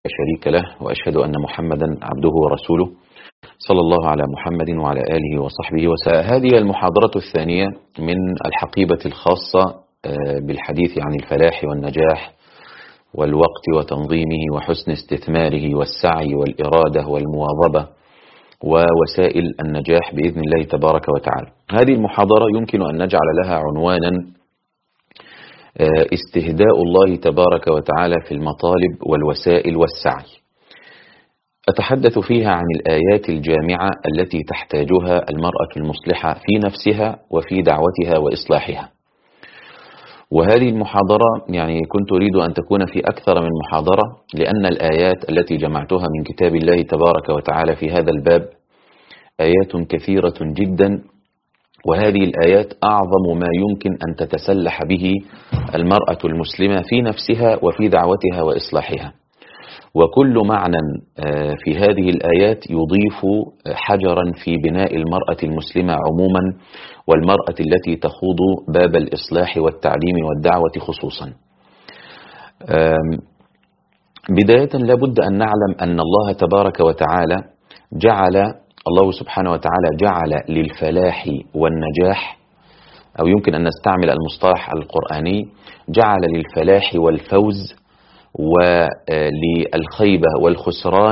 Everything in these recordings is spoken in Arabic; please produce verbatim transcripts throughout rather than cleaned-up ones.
شريك له، وأشهد أن محمدا عبده ورسوله صلى الله على محمد وعلى آله وصحبه وسلم. هذه المحاضرة الثانية من الحقيبة الخاصة بالحديث عن الفلاح والنجاح والوقت وتنظيمه وحسن استثماره والسعي والإرادة والمواظبة ووسائل النجاح بإذن الله تبارك وتعالى. هذه المحاضرة يمكن أن نجعل لها عنوانا استهداء الله تبارك وتعالى في المطالب والوسائل والسعي. أتحدث فيها عن الآيات الجامعة التي تحتاجها المرأة المصلحة في نفسها وفي دعوتها وإصلاحها. وهذه المحاضرة يعني كنت أريد أن تكون في أكثر من محاضرة، لأن الآيات التي جمعتها من كتاب الله تبارك وتعالى في هذا الباب آيات كثيرة جدا، وهذه الآيات أعظم ما يمكن أن تتسلح به المرأة المسلمة في نفسها وفي دعوتها وإصلاحها. وكل معنى في هذه الآيات يضيف حجرا في بناء المرأة المسلمة عموما، والمرأة التي تخوض باب الإصلاح والتعليم والدعوة خصوصا. بداية لابد أن نعلم أن الله تبارك وتعالى جعل الله سبحانه وتعالى جعل للفلاح والنجاح، أو يمكن أن نستعمل المصطلح القرآني، جعل للفلاح والفوز وللخيبة والخسران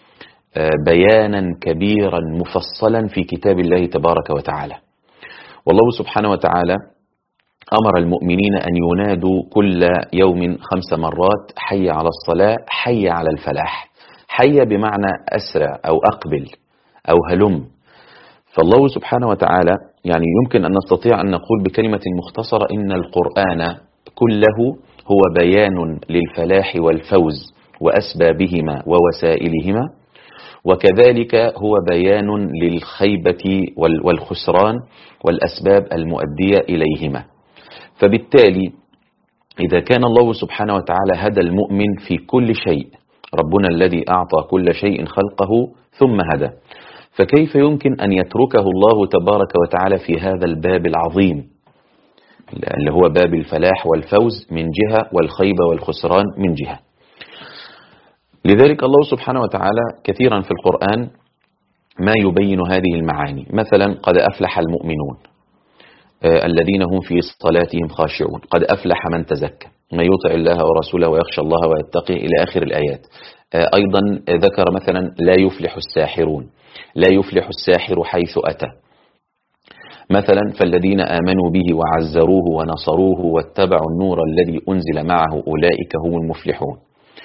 بيانا كبيرا مفصلا في كتاب الله تبارك وتعالى. والله سبحانه وتعالى أمر المؤمنين أن ينادوا كل يوم خمس مرات: حي على الصلاة، حي على الفلاح. حي بمعنى أسرع أو أقبل أو هلم. فالله سبحانه وتعالى يعني يمكن أن نستطيع أن نقول بكلمة مختصرة إن القرآن كله هو بيان للفلاح والفوز وأسبابهما ووسائلهما، وكذلك هو بيان للخيبة والخسران والأسباب المؤدية إليهما. فبالتالي إذا كان الله سبحانه وتعالى هدى المؤمن في كل شيء، ربنا الذي أعطى كل شيء خلقه ثم هدى، فكيف يمكن أن يتركه الله تبارك وتعالى في هذا الباب العظيم اللي هو باب الفلاح والفوز من جهة والخيبة والخسران من جهة؟ لذلك الله سبحانه وتعالى كثيرا في القرآن ما يبين هذه المعاني. مثلا: قد أفلح المؤمنون الذين هم في صلاتهم خاشعون، قد أفلح من تزكى، من يطع الله ورسوله ويخشى الله ويتقي، إلى آخر الآيات. أيضا ذكر مثلا: لا يفلح الساحرون، لا يفلح الساحر حيث أتى. مثلا: فالذين آمنوا به وعزروه ونصروه واتبعوا النور الذي أنزل معه أولئك هم المفلحون.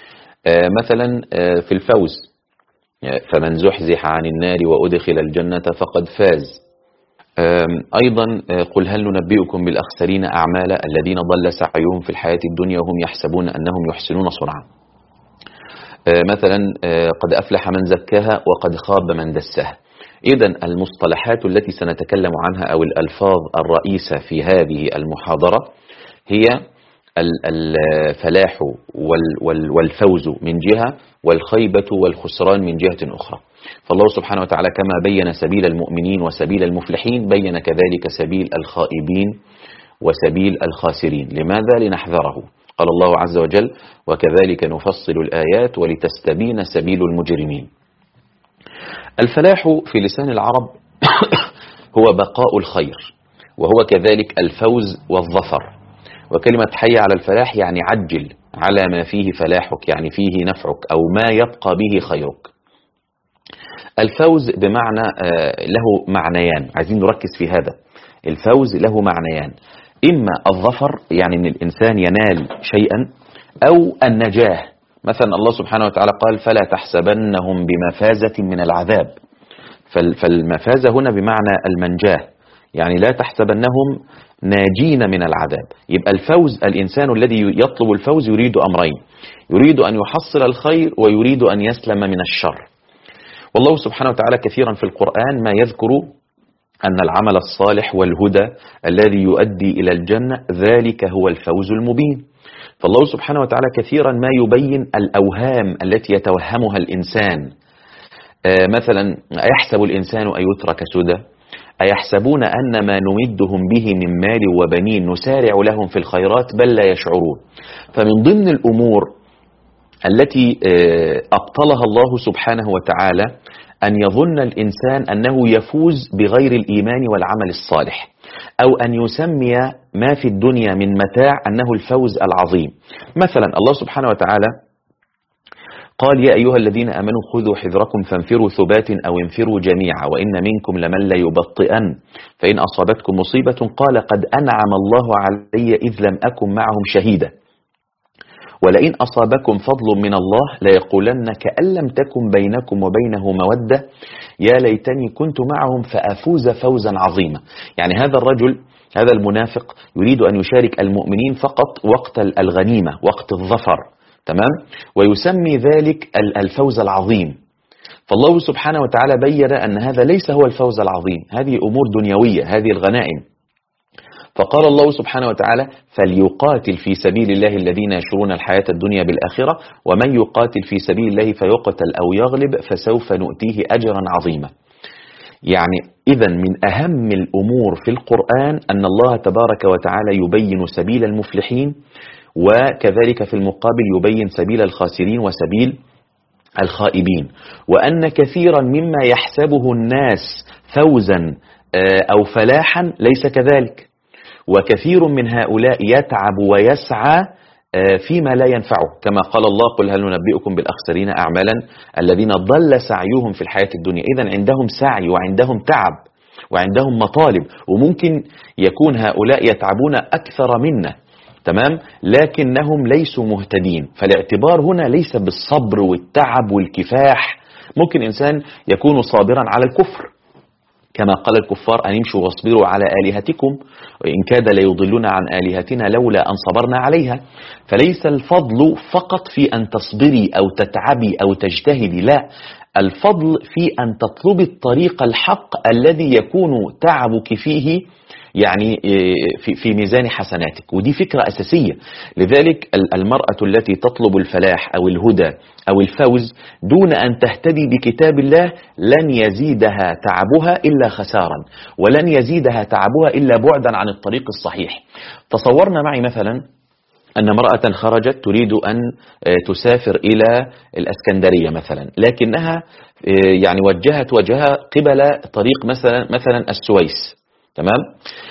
مثلا في الفوز: فمن زحزح عن النار وأدخل الجنة فقد فاز. أيضا: قل هل ننبئكم بالأخسرين أعمالا الذين ضل سعيهم في الحياة الدنيا وهم يحسبون أنهم يحسنون صنعا. مثلا: قد أفلح من زكاها وقد خاب من دساها. إذن المصطلحات التي سنتكلم عنها أو الألفاظ الرئيسة في هذه المحاضرة هي الفلاح والفوز من جهة، والخيبة والخسران من جهة أخرى. فالله سبحانه وتعالى كما بين سبيل المؤمنين وسبيل المفلحين، بين كذلك سبيل الخائبين وسبيل الخاسرين. لماذا؟ لنحذره. قال الله عز وجل: وكذلك نفصل الآيات ولتستبين سبيل المجرمين. الفلاح في لسان العرب هو بقاء الخير، وهو كذلك الفوز والظفر. وكلمة حي على الفلاح يعني عجل على ما فيه فلاحك، يعني فيه نفعك أو ما يبقى به خيرك. الفوز بمعنى له معنيان، عايزين نركز في هذا. الفوز له معنيان: إما الظفر يعني أن الإنسان ينال شيئا، أو النجاة. مثلا الله سبحانه وتعالى قال: فلا تحسبنهم بمفازة من العذاب. فالمفازة هنا بمعنى المنجاة، يعني لا تحسبنهم ناجين من العذاب. يبقى الفوز، الإنسان الذي يطلب الفوز يريد أمرين: يريد أن يحصل الخير ويريد أن يسلم من الشر. والله سبحانه وتعالى كثيرا في القرآن ما يذكر أن العمل الصالح والهدى الذي يؤدي إلى الجنة ذلك هو الفوز المبين. فالله سبحانه وتعالى كثيرا ما يبين الأوهام التي يتوهمها الإنسان. آه مثلا: أيحسب الإنسان أن يترك سدى، أيحسبون أن ما نمدهم به من مال وبنين نسارع لهم في الخيرات بل لا يشعرون. فمن ضمن الأمور التي أبطلها الله سبحانه وتعالى أن يظن الإنسان أنه يفوز بغير الإيمان والعمل الصالح، أو أن يسمي ما في الدنيا من متاع أنه الفوز العظيم. مثلا الله سبحانه وتعالى قال: يا أيها الذين آمنوا خذوا حذركم فانفروا ثبات أو انفروا جميعا وإن منكم لمن لا يبطئن فإن أصابتكم مصيبة قال قد أنعم الله علي إذ لم أكن معهم شهيدا ولئن أصابكم فضل من الله ليقولن كأن لم تكن بينكم وبينه مودة يا ليتني كنت معهم فأفوز فوزا عظيما. يعني هذا الرجل، هذا المنافق، يريد أن يشارك المؤمنين فقط وقت الغنيمة، وقت الظفر، تمام، ويسمي ذلك الفوز العظيم. فالله سبحانه وتعالى بين أن هذا ليس هو الفوز العظيم، هذه أمور دنيوية، هذه الغنائم. فقال الله سبحانه وتعالى: فليقاتل في سبيل الله الذين يشرون الحياة الدنيا بالآخرة ومن يقاتل في سبيل الله فيقتل أو يغلب فسوف نؤتيه أجرا عظيما. يعني إذا من أهم الأمور في القرآن أن الله تبارك وتعالى يبين سبيل المفلحين، وكذلك في المقابل يبين سبيل الخاسرين وسبيل الخائبين، وأن كثيرا مما يحسبه الناس فوزا أو فلاحا ليس كذلك، وكثير من هؤلاء يتعب ويسعى فيما لا ينفعه، كما قال الله: قل هل ننبئكم بالأخسرين أعمالا الذين ضل سعيهم في الحياة الدنيا. إذن عندهم سعي وعندهم تعب وعندهم مطالب، وممكن يكون هؤلاء يتعبون أكثر منا، تمام، لكنهم ليسوا مهتدين. فالاعتبار هنا ليس بالصبر والتعب والكفاح. ممكن إنسان يكون صابرا على الكفر، كما قال الكفار: أن يمشوا واصبروا على آلهتكم وإن كاد ليضلون عن آلهتنا لولا أن صبرنا عليها. فليس الفضل فقط في أن تصبري أو تتعبي أو تجتهدي، لا، الفضل في أن تطلبي الطريق الحق الذي يكون تعبك فيه يعني في في ميزان حسناتك، ودي فكرة أساسية. لذلك المرأة التي تطلب الفلاح أو الهدى أو الفوز دون أن تهتدي بكتاب الله لن يزيدها تعبها إلا خسارا، ولن يزيدها تعبها إلا بعدا عن الطريق الصحيح. تصورنا معي مثلا أن امرأة خرجت تريد أن تسافر إلى الإسكندرية مثلا، لكنها يعني وجهت وجهها قبل طريق مثلا مثلا السويس، تمام،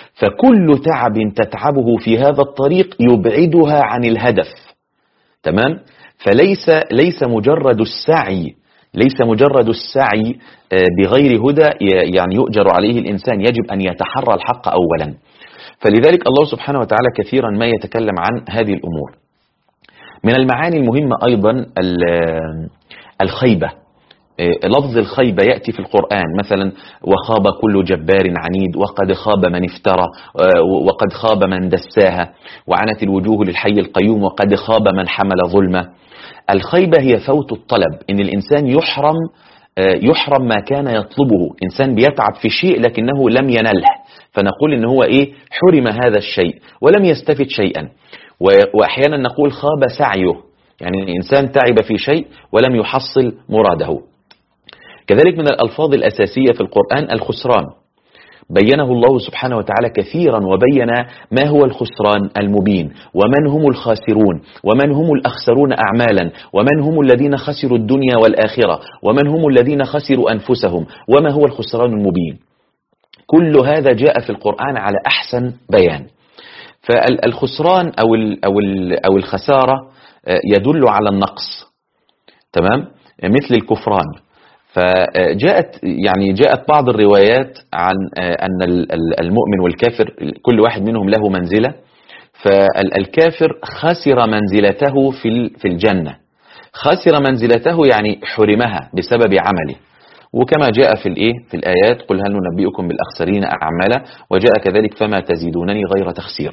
فكل تعب تتعبه في هذا الطريق يبعدها عن الهدف، تمام. فليس ليس مجرد السعي ليس مجرد السعي بغير هدى يعني يؤجر عليه الإنسان، يجب أن يتحرى الحق أولا. فلذلك الله سبحانه وتعالى كثيرا ما يتكلم عن هذه الأمور. من المعاني المهمة أيضا الخيبة. لفظ الخيبة يأتي في القرآن مثلا: وخاب كل جبار عنيد وقد خاب من افترى وقد خاب من دساها وعنت الوجوه للحي القيوم وقد خاب من حمل ظلمة. الخيبة هي فوت الطلب، إن الإنسان يحرم يحرم ما كان يطلبه. إنسان بيتعب في شيء لكنه لم ينله، فنقول إن هو إيه؟ حرم هذا الشيء ولم يستفد شيئا. وأحيانا نقول خاب سعيه، يعني الإنسان تعب في شيء ولم يحصل مراده. كذلك من الألفاظ الأساسية في القرآن الخسران، بينه الله سبحانه وتعالى كثيرا، وبين ما هو الخسران المبين، ومن هم الخاسرون، ومن هم الأخسرون أعمالا، ومن هم الذين خسروا الدنيا والآخرة، ومن هم الذين خسروا أنفسهم، وما هو الخسران المبين. كل هذا جاء في القرآن على أحسن بيان. فالخسران أو أو أو الخسارة يدل على النقص، تمام، مثل الكفران. فجاءت يعني جاءت بعض الروايات عن أن المؤمن والكافر كل واحد منهم له منزلة، فالكافر خسر منزلته في في الجنة، خسر منزلته يعني حرمها بسبب عمله، وكما جاء في الايه في الآيات: قل هل ننبئكم بالأخسرين أعمالا، وجاء كذلك: فما تزيدونني غير تخسير.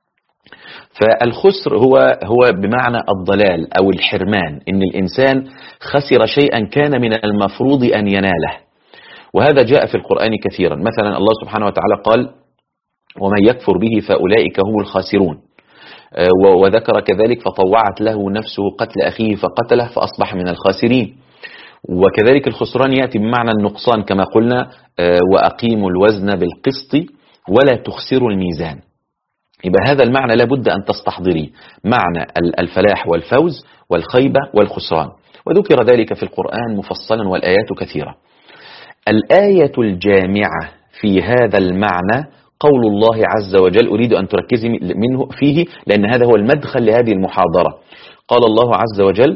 فالخسر هو هو بمعنى الضلال أو الحرمان، إن الإنسان خسر شيئا كان من المفروض أن يناله، وهذا جاء في القرآن كثيرا. مثلا الله سبحانه وتعالى قال: ومن يكفر به فأولئك هم الخاسرون، وذكر كذلك: فطوعت له نفسه قتل أخيه فقتله فأصبح من الخاسرين. وكذلك الخسران يأتي بمعنى النقصان كما قلنا: وأقيموا الوزن بالقسط ولا تخسروا الميزان. يبقى هذا المعنى لابد أن تستحضريه، معنى الفلاح والفوز والخيبة والخسران، وذكر ذلك في القرآن مفصلا والآيات كثيرة. الآية الجامعة في هذا المعنى قول الله عز وجل، أريد أن تركزي منه فيه لأن هذا هو المدخل لهذه المحاضرة. قال الله عز وجل: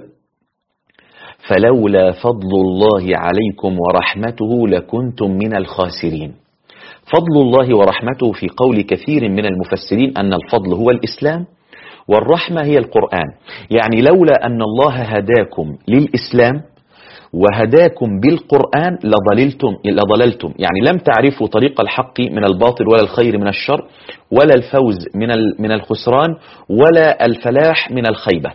فلولا فضل الله عليكم ورحمته لكنتم من الخاسرين. فضل الله ورحمته في قول كثير من المفسرين أن الفضل هو الإسلام والرحمة هي القرآن. يعني لولا أن الله هداكم للإسلام وهداكم بالقرآن لضللتم لضللتم يعني لم تعرفوا طريق الحق من الباطل ولا الخير من الشر ولا الفوز من من الخسران ولا الفلاح من الخيبة.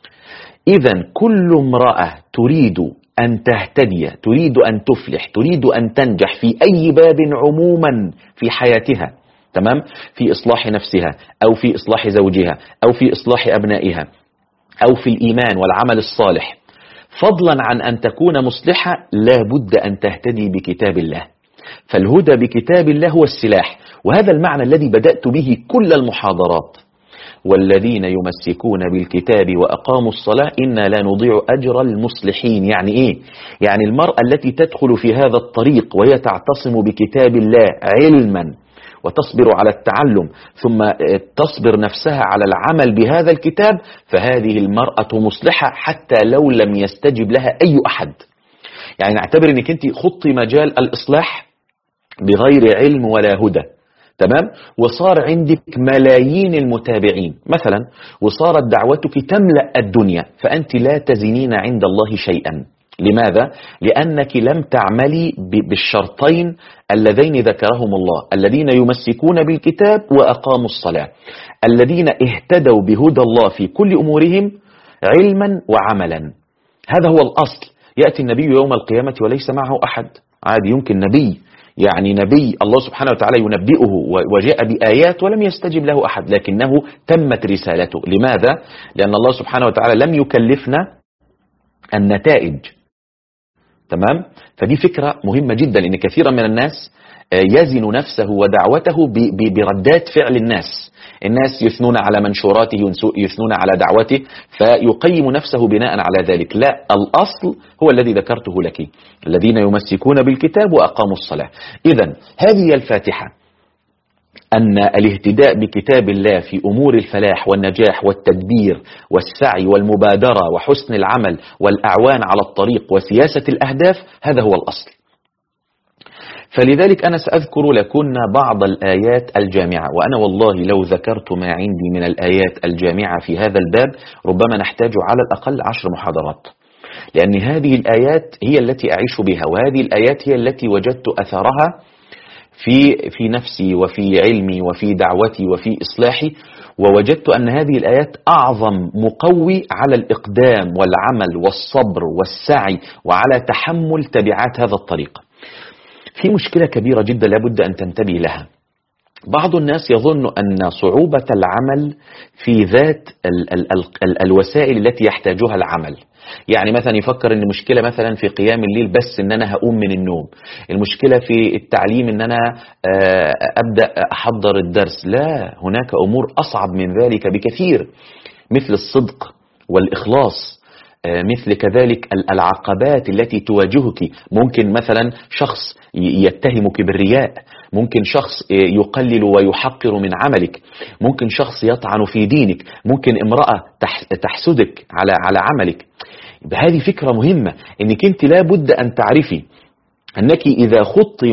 إذا كل امرأة تريد أن تهتدي، تريد أن تفلح، تريد أن تنجح في أي باب عموما في حياتها، تمام، في إصلاح نفسها أو في إصلاح زوجها أو في إصلاح أبنائها أو في الإيمان والعمل الصالح، فضلا عن أن تكون مصلحة، لا بد أن تهتدي بكتاب الله. فالهدى بكتاب الله هو السلاح، وهذا المعنى الذي بدأت به كل المحاضرات. والذين يمسكون بالكتاب وأقاموا الصلاة إنا لا نضيع أجر المصلحين. يعني إيه؟ يعني المرأة التي تدخل في هذا الطريق وهي تعتصم بكتاب الله علما وتصبر على التعلم ثم تصبر نفسها على العمل بهذا الكتاب، فهذه المرأة مصلحة حتى لو لم يستجب لها أي أحد. يعني نعتبر أنك أنت خضتي مجال الإصلاح بغير علم ولا هدى، تمام، وصار عندك ملايين المتابعين مثلا، وصارت دعوتك تملأ الدنيا، فأنت لا تزنين عند الله شيئا. لماذا؟ لأنك لم تعملي بالشرطين اللذين ذكرهم الله: الذين يمسكون بالكتاب وأقاموا الصلاة، الذين اهتدوا بهدى الله في كل أمورهم علما وعملا. هذا هو الأصل. يأتي النبي يوم القيامة وليس معه أحد، عادي، يمكن نبي، يعني نبي الله سبحانه وتعالى ينبئه وجاء بآيات ولم يستجب له أحد، لكنه تمت رسالته. لماذا؟ لأن الله سبحانه وتعالى لم يكلفنا النتائج، تمام. فدي فكرة مهمة جدا، لأن كثيرا من الناس يزن نفسه ودعوته بردات فعل الناس. الناس يثنون على منشوراته، يثنون على دعوته، فيقيم نفسه بناء على ذلك. لا، الأصل هو الذي ذكرته لك: الذين يمسكون بالكتاب وأقاموا الصلاة. إذن هذه الفاتحة، أن الاهتداء بكتاب الله في أمور الفلاح والنجاح والتدبير والسعي والمبادرة وحسن العمل والأعوان على الطريق وسياسة الأهداف، هذا هو الأصل. فلذلك أنا سأذكر لكن بعض الآيات الجامعة، وأنا والله لو ذكرت ما عندي من الآيات الجامعة في هذا الباب ربما نحتاج على الأقل عشر محاضرات، لأن هذه الآيات هي التي أعيش بها، وهذه الآيات هي التي وجدت أثرها في في نفسي وفي علمي وفي دعوتي وفي إصلاحي، ووجدت أن هذه الآيات أعظم مقوي على الإقدام والعمل والصبر والسعي وعلى تحمل تبعات هذا الطريق. في مشكلة كبيرة جدا لابد أن تنتبه لها. بعض الناس يظن أن صعوبة العمل في ذات ال ال ال الوسائل التي يحتاجها العمل. يعني مثلا يفكر أن المشكلة مثلا في قيام الليل بس أن أنا هقوم من النوم، المشكلة في التعليم أن أنا أبدأ أحضر الدرس. لا، هناك أمور أصعب من ذلك بكثير، مثل الصدق والإخلاص، مثل كذلك العقبات التي تواجهك. ممكن مثلا شخص يتهمك بالرياء، ممكن شخص يقلل ويحقر من عملك، ممكن شخص يطعن في دينك، ممكن امرأة تحسدك على على عملك. هذه فكرة مهمة، انك انت لابد ان تعرفي انك اذا خضت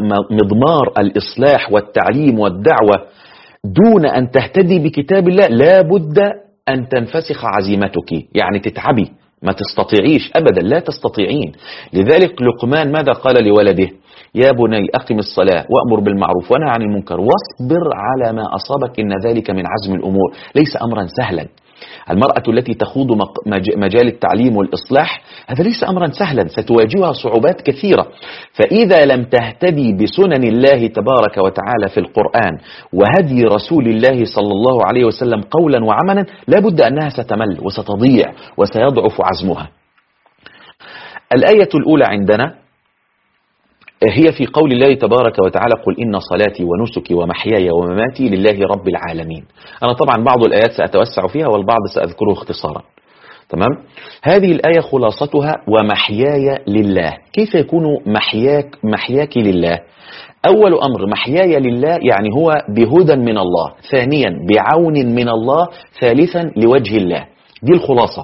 مضمار الاصلاح والتعليم والدعوة دون ان تهتدي بكتاب الله لابد أن تنفسخ عزيمتك، يعني تتعبي، ما تستطيعيش أبدا، لا تستطيعين. لذلك لقمان ماذا قال لولده؟ يا بني أقم الصلاة وأمر بالمعروف ونهى عن المنكر واصبر على ما أصابك إن ذلك من عزم الأمور. ليس أمرا سهلا. المرأة التي تخوض مجال التعليم والإصلاح هذا ليس أمرا سهلا، ستواجهها صعوبات كثيرة. فإذا لم تهتدي بسنن الله تبارك وتعالى في القرآن وهدي رسول الله صلى الله عليه وسلم قولا وعملا لابد أنها ستمل وستضيع وسيضعف عزمها. الآية الأولى عندنا هي في قول الله تبارك وتعالى قل إن صلاتي ونسكي ومحياي ومماتي لله رب العالمين. أنا طبعا بعض الآيات سأتوسع فيها والبعض سأذكره اختصارا. تمام. هذه الآية خلاصتها ومحياي لله. كيف يكون محياك محياك لله؟ أول أمر محياي لله يعني هو بهدى من الله، ثانيا بعون من الله، ثالثا لوجه الله. دي الخلاصة.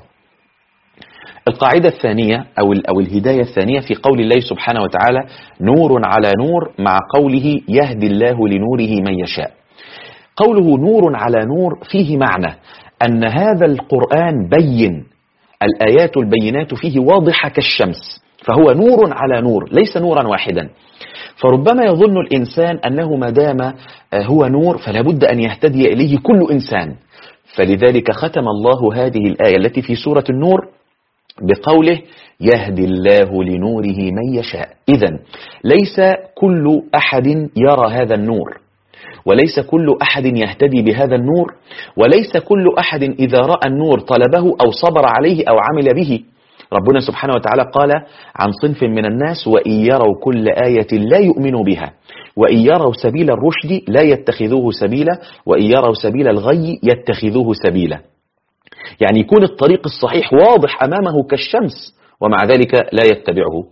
القاعدة الثانية أو أو الهداية الثانية في قول الله سبحانه وتعالى نور على نور، مع قوله يهدي الله لنوره من يشاء. قوله نور على نور فيه معنى أن هذا القرآن بين، الآيات البينات فيه واضحة كالشمس، فهو نور على نور ليس نورا واحدا. فربما يظن الإنسان أنه ما دام هو نور فلا بد أن يهتدي إليه كل إنسان، فلذلك ختم الله هذه الآية التي في سورة النور بقوله يهدي الله لنوره من يشاء. إذن ليس كل أحد يرى هذا النور، وليس كل أحد يهتدي بهذا النور، وليس كل أحد إذا رأى النور طلبه أو صبر عليه أو عمل به. ربنا سبحانه وتعالى قال عن صنف من الناس وإن يروا كل آية لا يؤمنوا بها وإن يروا سبيل الرشد لا يتخذوه سبيلا وإن يروا سبيل الغي يتخذوه سبيلا. يعني يكون الطريق الصحيح واضح أمامه كالشمس ومع ذلك لا يتبعه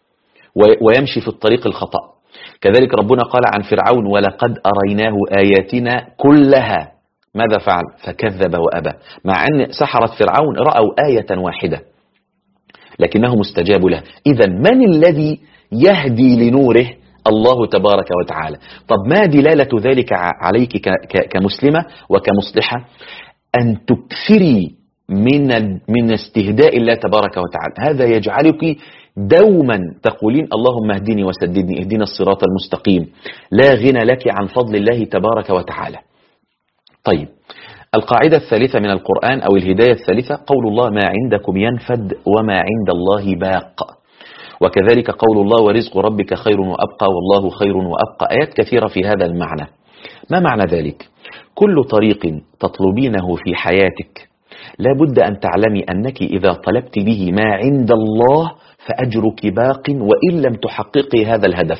ويمشي في الطريق الخطأ. كذلك ربنا قال عن فرعون ولقد أريناه آياتنا كلها ماذا فعل؟ فكذب وأبى. مع أن سحرة فرعون رأوا آية واحدة لكنه مستجاب له. إذا من الذي يهدي لنوره؟ الله تبارك وتعالى. طب ما دلالة ذلك عليك كمسلمة وكمصلحة؟ أن تكثري من من استهداء الله تبارك وتعالى. هذا يجعلك دوما تقولين اللهم اهدني وسددني، اهدنا الصراط المستقيم، لا غنى لك عن فضل الله تبارك وتعالى. طيب، القاعدة الثالثة من القرآن أو الهداية الثالثة قول الله ما عندكم ينفد وما عند الله باق. وكذلك قول الله ورزق ربك خير وأبقى والله خير وأبقى. آيات كثيرة في هذا المعنى. ما معنى ذلك؟ كل طريق تطلبينه في حياتك لا بد أن تعلمي أنك إذا طلبت به ما عند الله فأجرك باق وإن لم تحققي هذا الهدف.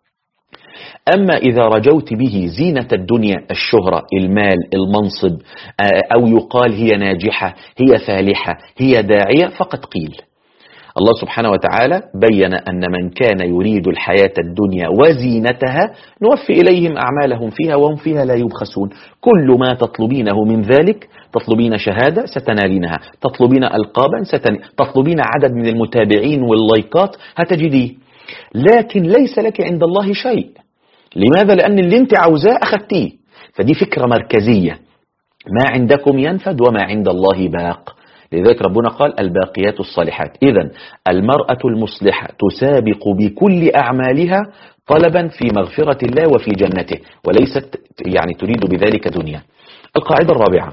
أما إذا رجوت به زينة الدنيا، الشهرة، المال، المنصب، أو يقال هي ناجحة، هي فالحة، هي داعية، فقد قيل. الله سبحانه وتعالى بين أن من كان يريد الحياة الدنيا وزينتها نوفي إليهم أعمالهم فيها وهم فيها لا يبخسون. كل ما تطلبينه من ذلك، تطلبين شهادة ستنالينها، تطلبين ألقابا ستن... تطلبين عدد من المتابعين واللايكات هتجديه، لكن ليس لك عند الله شيء. لماذا؟ لأن اللي انت عاوزاه أخذتيه. فدي فكرة مركزية، ما عندكم ينفد وما عند الله باق. لذلك ربنا قال الباقيات الصالحات. إذن المرأة المصلحة تسابق بكل أعمالها طلبا في مغفرة الله وفي جنته، وليست يعني تريد بذلك دنيا. القاعدة الرابعة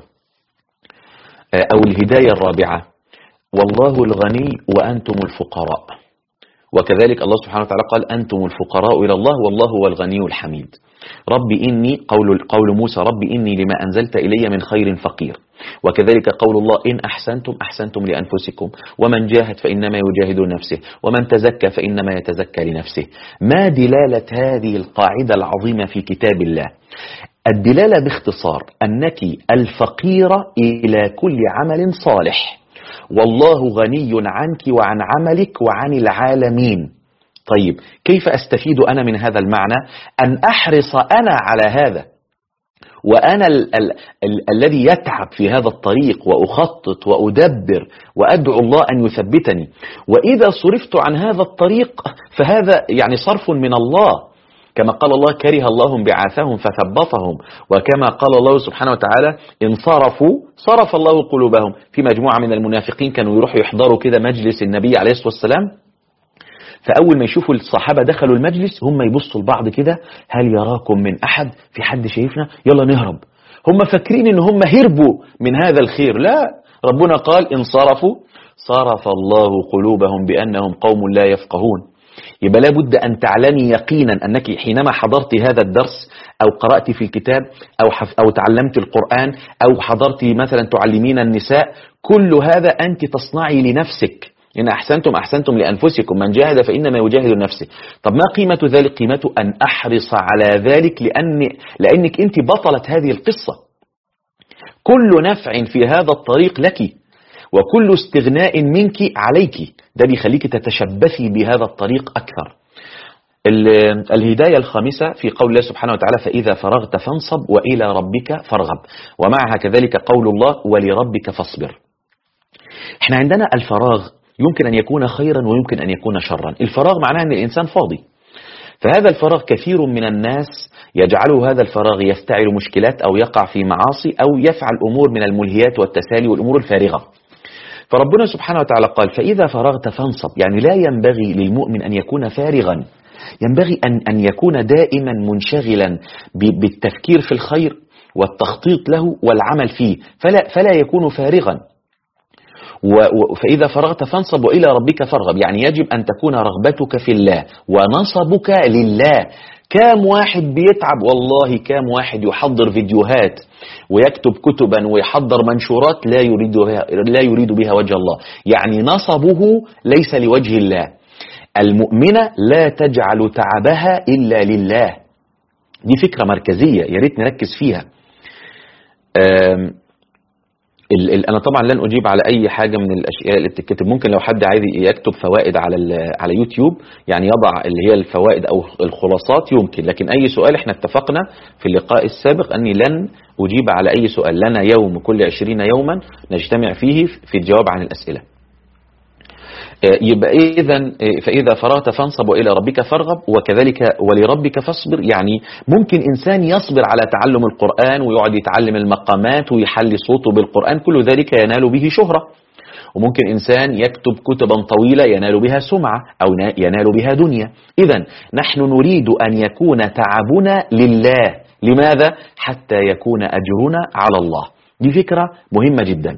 أو الهداية الرابعة والله الغني وأنتم الفقراء. وكذلك الله سبحانه وتعالى قال أنتم الفقراء إلى الله والله هو الغني الحميد. رب إني قول, قول موسى رب إني لما أنزلت إلي من خير فقير. وكذلك قول الله إن أحسنتم أحسنتم لأنفسكم ومن جاهد فإنما يجاهد نفسه ومن تزكى فإنما يتزكى لنفسه. ما دلالة هذه القاعدة العظيمة في كتاب الله؟ الدلالة باختصار أنك الفقيرة إلى كل عمل صالح، والله غني عنك وعن عملك وعن العالمين. طيب، كيف أستفيد أنا من هذا المعنى؟ أن أحرص أنا على هذا، وأنا ال ال ال الذي يتعب في هذا الطريق وأخطط وأدبر وأدعو الله أن يثبتني. وإذا صرفت عن هذا الطريق فهذا يعني صرف من الله، كما قال الله كره الله بعاثهم فثبطهم، وكما قال الله سبحانه وتعالى إن صرفوا صرف الله قلوبهم. في مجموعة من المنافقين كانوا يروحوا يحضروا كده مجلس النبي عليه الصلاة والسلام، فأول ما يشوفوا الصحابة دخلوا المجلس هم يبصوا لبعض كده هل يراكم من أحد؟ في حد شايفنا؟ يلا نهرب. هم فاكرين إن هم هربوا من هذا الخير. لا، ربنا قال إن صرفوا صرف الله قلوبهم بأنهم قوم لا يفقهون. يبقى لابد أن تعلمي يقينا أنك حينما حضرت هذا الدرس أو قرأت في الكتاب أو, أو تعلمت القرآن أو حضرت مثلا تعلمين النساء، كل هذا أنت تصنعي لنفسك، إن أحسنتم أحسنتم لأنفسكم، من جاهد فإنما يجاهد نفسه. طب ما قيمة ذلك؟ قيمته أن أحرص على ذلك لأن لأنك أنت بطلة هذه القصة. كل نفع في هذا الطريق لك، وكل استغناء منك عليك. ده بيخليك تتشبثي بهذا الطريق أكثر. الهداية الخامسة في قول الله سبحانه وتعالى: فإذا فرغت فانصب وإلى ربك فارغب. ومعها كذلك قول الله: ولربك فاصبر. احنا عندنا الفراغ يمكن أن يكون خيرا ويمكن أن يكون شرا. الفراغ معناه أن الإنسان فاضي، فهذا الفراغ كثير من الناس يجعله هذا الفراغ يفتعل مشكلات أو يقع في معاصي أو يفعل أمور من الملهيات والتسالي والأمور الفارغة. فربنا سبحانه وتعالى قال: فإذا فرغت فانصب، يعني لا ينبغي للمؤمن أن يكون فارغا، ينبغي أن أن يكون دائما منشغلا بالتفكير في الخير والتخطيط له والعمل فيه، فلا فلا يكون فارغا. فإذا فرغت فانصب وإلى ربك فارغب، يعني يجب أن تكون رغبتك في الله ونصبك لله. كام واحد بيتعب والله، كام واحد يحضر فيديوهات ويكتب كتبا ويحضر منشورات لا يريد بها لا يريد بها وجه الله، يعني نصبه ليس لوجه الله. المؤمنة لا تجعل تعبها إلا لله. دي فكرة مركزية يا ريت نركز فيها. أنا طبعا لن أجيب على أي حاجة من الأشياء اللي بتتكتب. ممكن لو حد عايز يكتب فوائد على على يوتيوب، يعني يضع اللي هي الفوائد أو الخلاصات يمكن، لكن أي سؤال احنا اتفقنا في اللقاء السابق أني لن أجيب على أي سؤال. لنا يوم كل عشرين يوما نجتمع فيه في الجواب عن الأسئلة. يبقى إذن فإذا فرغت فانصب وإلى ربك فارغب، وكذلك ولربك فاصبر. يعني ممكن إنسان يصبر على تعلم القرآن ويقعد يتعلم المقامات ويحلي صوته بالقرآن، كل ذلك ينال به شهرة. وممكن إنسان يكتب كتبا طويلة ينال بها سمعة أو ينال بها دنيا. إذن نحن نريد أن يكون تعبنا لله. لماذا؟ حتى يكون أجرنا على الله. دي فكرة مهمة جدا.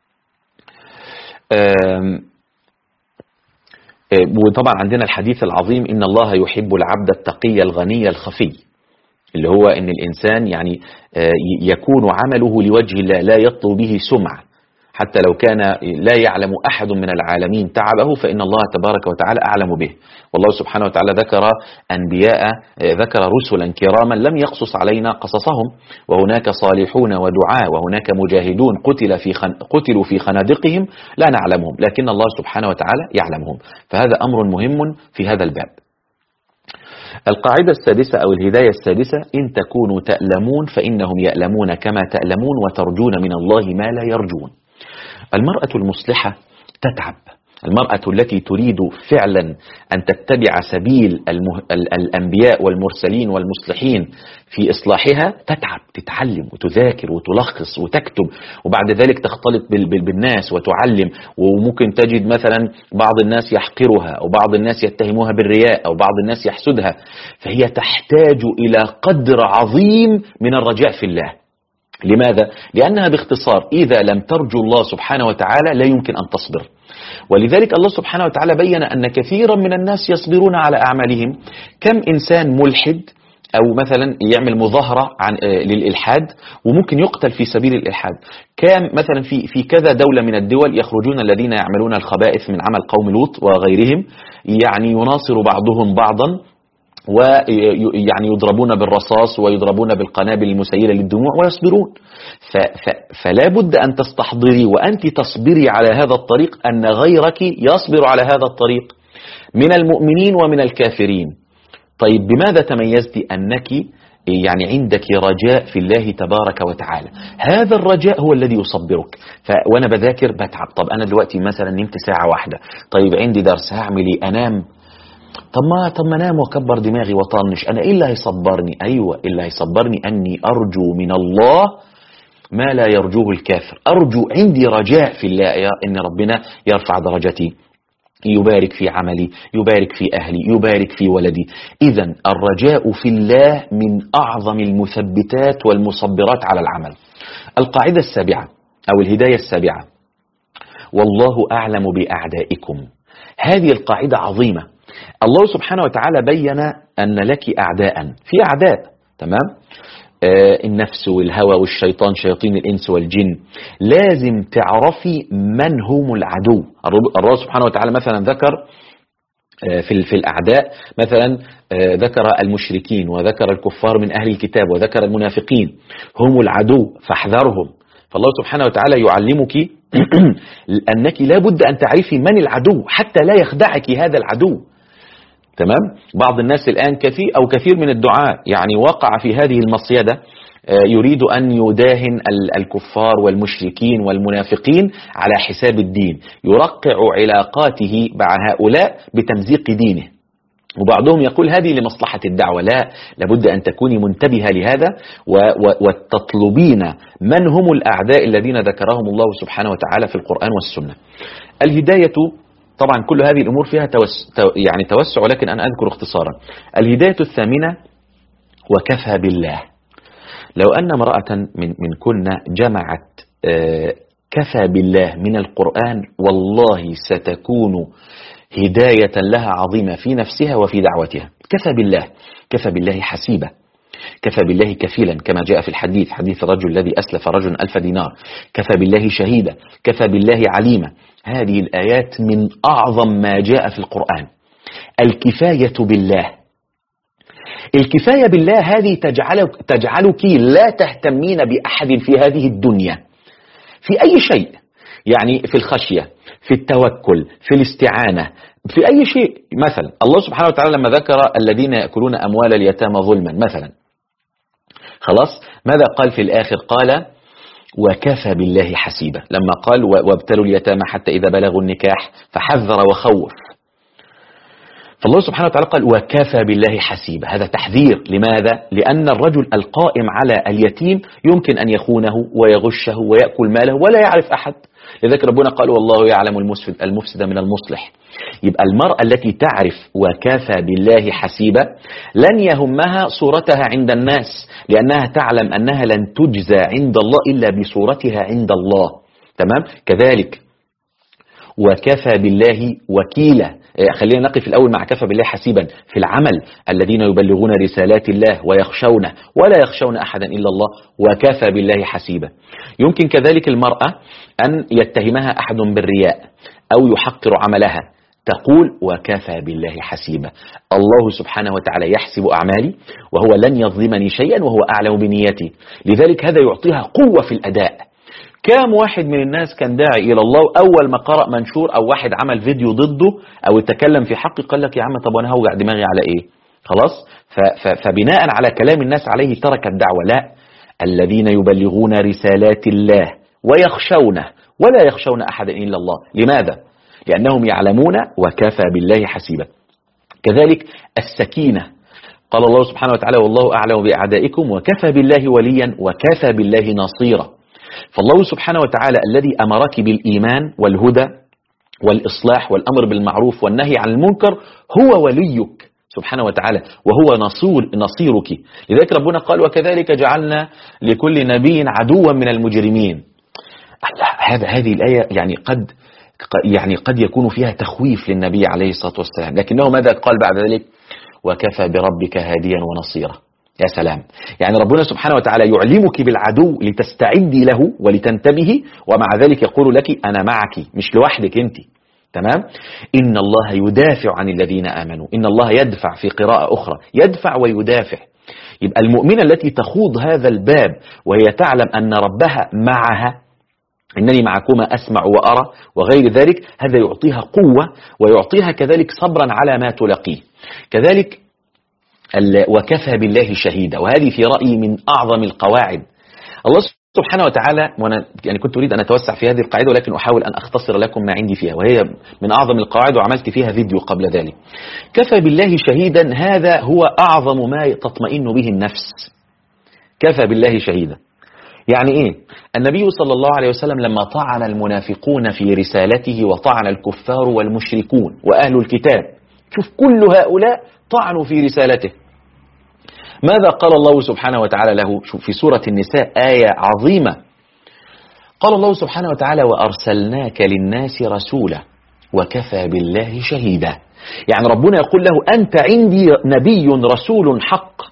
وطبعا عندنا الحديث العظيم: إن الله يحب العبد التقي الغني الخفي، اللي هو إن الإنسان يعني يكون عمله لوجه الله لا يطلب به سمعة، حتى لو كان لا يعلم أحد من العالمين تعبه فإن الله تبارك وتعالى أعلم به. والله سبحانه وتعالى ذكر أنبياء، ذكر رسلا كراما لم يقصص علينا قصصهم، وهناك صالحون ودعاء وهناك مجاهدون قتل في خن... قتلوا في خنادقهم لا نعلمهم، لكن الله سبحانه وتعالى يعلمهم. فهذا أمر مهم في هذا الباب. القاعدة السادسة أو الهداية السادسة: إن تكونوا تألمون فإنهم يألمون كما تألمون وترجون من الله ما لا يرجون. المرأة المصلحة تتعب. المرأة التي تريد فعلا أن تتبع سبيل المه... الأنبياء والمرسلين والمصلحين في إصلاحها تتعب، تتعلم وتذاكر وتلخص وتكتب، وبعد ذلك تختلط بال... بال... بالناس وتعلم. وممكن تجد مثلا بعض الناس يحقرها أو بعض الناس يتهموها بالرياء أو بعض الناس يحسدها، فهي تحتاج إلى قدر عظيم من الرجاء في الله. لماذا؟ لأنها باختصار إذا لم ترجو الله سبحانه وتعالى لا يمكن أن تصبر. ولذلك الله سبحانه وتعالى بيّن أن كثيرا من الناس يصبرون على أعمالهم. كم إنسان ملحد أو مثلا يعمل مظاهرة عن للإلحاد وممكن يقتل في سبيل الإلحاد. كم مثلا في في كذا دولة من الدول يخرجون الذين يعملون الخبائث من عمل قوم لوط وغيرهم، يعني يناصر بعضهم بعضا ويعني يضربون بالرصاص ويضربون بالقنابل المسيلة للدموع ويصبرون. فلا بد أن تستحضري وأنت تصبري على هذا الطريق أن غيرك يصبر على هذا الطريق من المؤمنين ومن الكافرين. طيب بماذا تميزت؟ أنك يعني عندك رجاء في الله تبارك وتعالى. هذا الرجاء هو الذي يصبرك. وأنا بذاكر بتعب، طب أنا دلوقتي مثلا نمت ساعة واحدة، طيب عندي درس هعمل إيه؟ أنام؟ طب ما طب ما انام واكبر دماغي وطنش، انا ايه اللي هيصبرني؟ ايوه اللي هيصبرني اني ارجو من الله ما لا يرجوه الكافر. ارجو، عندي رجاء في الله ان ربنا يرفع درجتي، يبارك في عملي، يبارك في اهلي، يبارك في ولدي. اذا الرجاء في الله من اعظم المثبتات والمصبرات على العمل. القاعدة السابعة او الهداية السابعة: والله اعلم باعدائكم. هذه القاعدة عظيمة. الله سبحانه وتعالى بيّن أن لك أعداء، في أعداء، تمام؟ النفس والهوى والشيطان، شياطين الإنس والجن. لازم تعرفي من هم العدو. الله سبحانه وتعالى مثلا ذكر في في الأعداء، مثلا ذكر المشركين وذكر الكفار من أهل الكتاب وذكر المنافقين، هم العدو فاحذرهم. فالله سبحانه وتعالى يعلمك أنك لا بد أن تعرفي من العدو حتى لا يخدعك هذا العدو. تمام. بعض الناس الآن كثير أو كثير من الدعاء يعني وقع في هذه المصيدة، يريد أن يداهن الكفار والمشركين والمنافقين على حساب الدين، يرقع علاقاته مع هؤلاء بتمزيق دينه. وبعضهم يقول هذه لمصلحة الدعوة. لا، لابد أن تكوني منتبهة لهذا وتطلبين من هم الأعداء الذين ذكرهم الله سبحانه وتعالى في القرآن والسنة. الهداية طبعا كل هذه الأمور فيها توس... يعني توسع، لكن أنا أذكر اختصارا. الهداية الثامنة وكفى بالله. لو أن امرأة من, من كنا جمعت كفى بالله من القرآن والله ستكون هداية لها عظيمة في نفسها وفي دعوتها. كفى بالله، كفى بالله حسيبة، كفى بالله كفيلا كما جاء في الحديث، حديث الرجل الذي أسلف رجل ألف دينار. كفى بالله شهيدا، كفى بالله عليما. هذه الآيات من أعظم ما جاء في القرآن. الكفاية بالله، الكفاية بالله هذه تجعلك, تجعلك لا تهتمين بأحد في هذه الدنيا في أي شيء، يعني في الخشية، في التوكل، في الاستعانة، في أي شيء. مثلا الله سبحانه وتعالى لما ذكر الذين يأكلون أموال اليتامى ظلما مثلا، خلاص ماذا قال في الآخر؟ قال وكفى بالله حسيبا. لما قال وابتلوا اليتامى حتى إذا بلغوا النكاح فحذر وخوف. فالله سبحانه وتعالى قال وكفى بالله حسيبا. هذا تحذير. لماذا؟ لأن الرجل القائم على اليتيم يمكن أن يخونه ويغشه ويأكل ماله ولا يعرف أحد. لذلك ربنا قال والله يعلم المفسد, المفسد من المصلح. يبقى المرأة التي تعرف وكفى بالله حسيبا لن يهمها صورتها عند الناس، لأنها تعلم أنها لن تجزى عند الله إلا بصورتها عند الله. تمام. كذلك وكفى بالله وكيلا. خلينا نقف الأول مع كفى بالله حسيبا في العمل، الذين يبلغون رسالات الله ويخشونه ولا يخشون أحدا إلا الله. وكفى بالله حسيبا. يمكن كذلك المرأة أن يتهمها أحد بالرياء أو يحقر عملها، تقول وكفى بالله حسيبا. الله سبحانه وتعالى يحسب أعمالي وهو لن يظلمني شيئا وهو أعلم بنيتي. لذلك هذا يعطيها قوة في الأداء. كام واحد من الناس كان داعي إلى الله أول ما قرأ منشور أو واحد عمل فيديو ضده أو يتكلم في حقه قال لك يا عم طب وأنا هوجع دماغي على إيه؟ خلاص. فبناء على كلام الناس عليه ترك الدعوة. لا، الذين يبلغون رسالات الله ويخشونه ولا يخشون أحدا إلا الله. لماذا؟ لأنهم يعلمون وكفى بالله حسيبا. كذلك السكينة. قال الله سبحانه وتعالى والله أعلم بأعدائكم وكفى بالله وليا وكفى بالله نصيرا. فالله سبحانه وتعالى الذي أمرك بالإيمان والهدى والإصلاح والأمر بالمعروف والنهي عن المنكر هو وليك سبحانه وتعالى وهو نصير نصيرك. لذلك ربنا قال وكذلك جعلنا لكل نبي عدوا من المجرمين. هذا هذه الآية يعني قد يعني قد يكون فيها تخويف للنبي عليه الصلاة والسلام، لكنه ماذا قال بعد ذلك؟ وكفى بربك هاديا ونصيرا. يا سلام. يعني ربنا سبحانه وتعالى يعلمك بالعدو لتستعدي له ولتنتبهي، ومع ذلك يقول لك أنا معك مش لوحدك أنت. تمام. إن الله يدافع عن الذين آمنوا. إن الله يدفع في قراءة أخرى، يدفع ويدافع. يبقى المؤمنة التي تخوض هذا الباب وهي تعلم أن ربها معها، إنني معكما أسمع وأرى وغير ذلك، هذا يعطيها قوة ويعطيها كذلك صبرا على ما تلاقيه. كذلك وكفى بالله شهيدا، وهذه في رأيي من أعظم القواعد. الله سبحانه وتعالى، وأنا يعني كنت أريد أن أتوسع في هذه القاعدة ولكن أحاول أن أختصر لكم ما عندي فيها، وهي من أعظم القواعد وعملت فيها فيديو قبل ذلك. كفى بالله شهيدا هذا هو أعظم ما تطمئن به النفس. كفى بالله شهيدا يعني إيه؟ النبي صلى الله عليه وسلم لما طعن المنافقون في رسالته وطعن الكفار والمشركون وأهل الكتاب، شوف كل هؤلاء طعنوا في رسالته، ماذا قال الله سبحانه وتعالى له؟ شوف في سورة النساء آية عظيمة. قال الله سبحانه وتعالى وأرسلناك للناس رسولا وكفى بالله شهيدا. يعني ربنا يقول له أنت عندي نبي رسول حق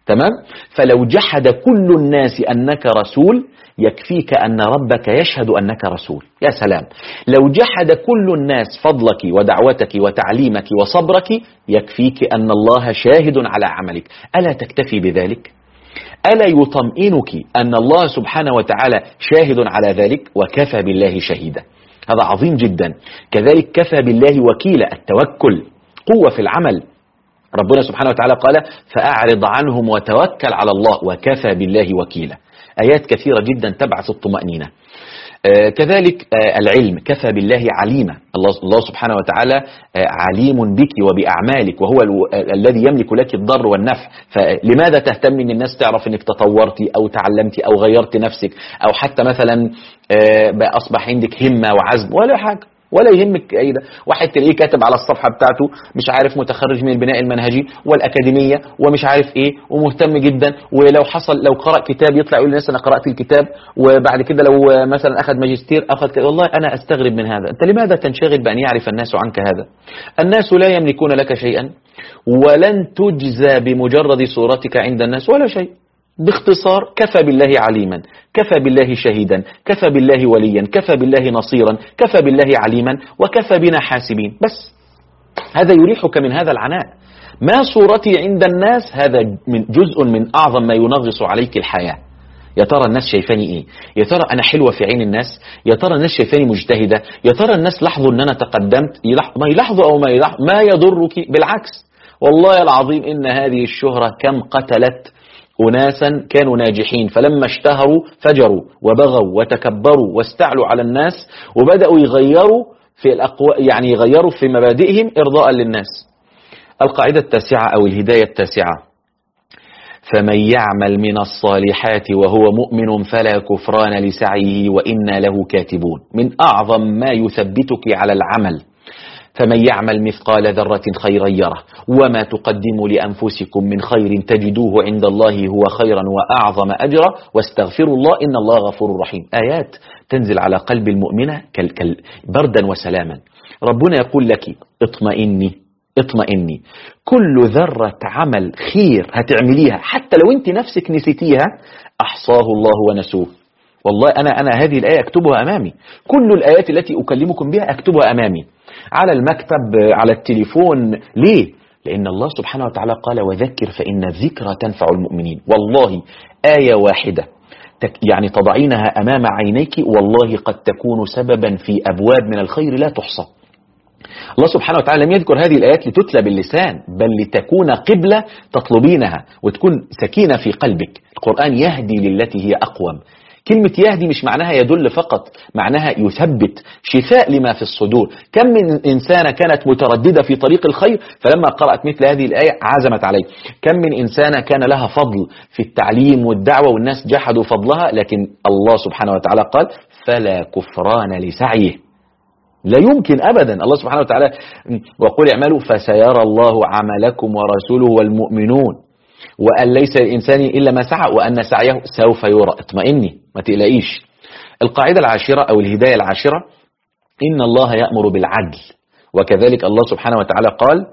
تمام؟ فلو جحد كل الناس أنك رسول يكفيك أن ربك يشهد أنك رسول. يا سلام. لو جحد كل الناس فضلك ودعوتك وتعليمك وصبرك يكفيك أن الله شاهد على عملك. ألا تكتفي بذلك؟ ألا يطمئنك أن الله سبحانه وتعالى شاهد على ذلك؟ وكفى بالله شهيدا. هذا عظيم جدا. كذلك كفى بالله وكيلا، التوكل قوة في العمل. ربنا سبحانه وتعالى قال فأعرض عنهم وتوكل على الله وكفى بالله وكيلا. آيات كثيرة جدا تبعث الطمأنينة. آه كذلك آه العلم، كفى بالله عليما. الله, الله سبحانه وتعالى آه عليم بك وبأعمالك، وهو الذي يملك لك الضر والنفع. فلماذا تهتم ان الناس تعرف انك تطورتي او تعلمتي او غيرت نفسك، او حتى مثلا آه بقى اصبح عندك همة وعزم؟ ولا حاجة، ولا يهمك ايه ده. واحد تلاقيه كاتب على الصفحه بتاعته مش عارف متخرج من البناء المنهجي والاكاديميه ومش عارف ايه، ومهتم جدا، ولو حصل لو قرأ كتاب يطلع يقول للناس انا قرأت الكتاب، وبعد كده لو مثلا اخذ ماجستير اخذ كده. والله انا استغرب من هذا. انت لماذا تنشغل بان يعرف الناس عنك هذا؟ الناس لا يملكون لك شيئا، ولن تجزى بمجرد صورتك عند الناس ولا شيء. باختصار كفى بالله عليما، كفى بالله شهيدا، كفى بالله وليا، كفى بالله نصيرا، كفى بالله عليما، وكفى بنا حاسبين. بس هذا يريحك من هذا العناء. ما صورتي عند الناس هذا من جزء من أعظم ما ينغص عليك الحياة. يا ترى الناس شايفاني ايه؟ يا ترى انا حلوة في عين الناس؟ يا ترى الناس شايفاني مجتهدة؟ يا ترى الناس لاحظوا ان انا تقدمت؟ يلاح... ما يلاحظوا او ما يلاحظوا ما يضرك، بالعكس. والله العظيم ان هذه الشهرة كم قتلت أناسا كانوا ناجحين، فلما اشتهروا فجروا وبغوا وتكبروا واستعلوا على الناس، وبدأوا يغيروا في الأقوى يعني يغيروا في مبادئهم إرضاء للناس. القاعدة التاسعة أو الهداية التاسعة: فمن يعمل من الصالحات وهو مؤمن فلا كفران لسعيه وإنا له كاتبون. من أعظم ما يثبتك على العمل: فمن يعمل مثقال ذرة خيرا يره وما تقدموا لأنفسكم من خير تجدوه عند الله هو خيرا وأعظم أجرا واستغفروا الله إن الله غفور رحيم. آيات تنزل على قلب المؤمنة بردا وسلاما. ربنا يقول لك اطمئني اطمئني، كل ذرة عمل خير هتعمليها حتى لو انت نفسك نسيتيها أحصاه الله ونسوه. والله أنا أنا هذه الآية أكتبها أمامي، كل الآيات التي أكلمكم بها أكتبها أمامي على المكتب، على التليفون. ليه؟ لأن الله سبحانه وتعالى قال وذكر فإن الذكرى تنفع المؤمنين. والله آية واحدة يعني تضعينها أمام عينيك والله قد تكون سببا في أبواب من الخير لا تحصى. الله سبحانه وتعالى لم يذكر هذه الآيات لتتلى باللسان، بل لتكون قبلة تطلبينها وتكون سكينة في قلبك. القرآن يهدي للتي هي أقوم. كلمة يهدي مش معناها يدل فقط، معناها يثبت، شفاء لما في الصدور. كم من إنسانة كانت مترددة في طريق الخير فلما قرأت مثل هذه الآية عزمت عليه. كم من إنسانة كان لها فضل في التعليم والدعوة والناس جحدوا فضلها، لكن الله سبحانه وتعالى قال فلا كفران لسعيه. لا يمكن أبدا. الله سبحانه وتعالى وقل اعملوا فسيرى الله عملكم ورسوله والمؤمنون وأن ليس الإنسان إلا ما سعى وأن سعيه سوف يرى. اطمئني ما تقلقيش. القاعدة العاشرة أو الهداية العاشرة: إن الله يأمر بالعدل. وكذلك الله سبحانه وتعالى قال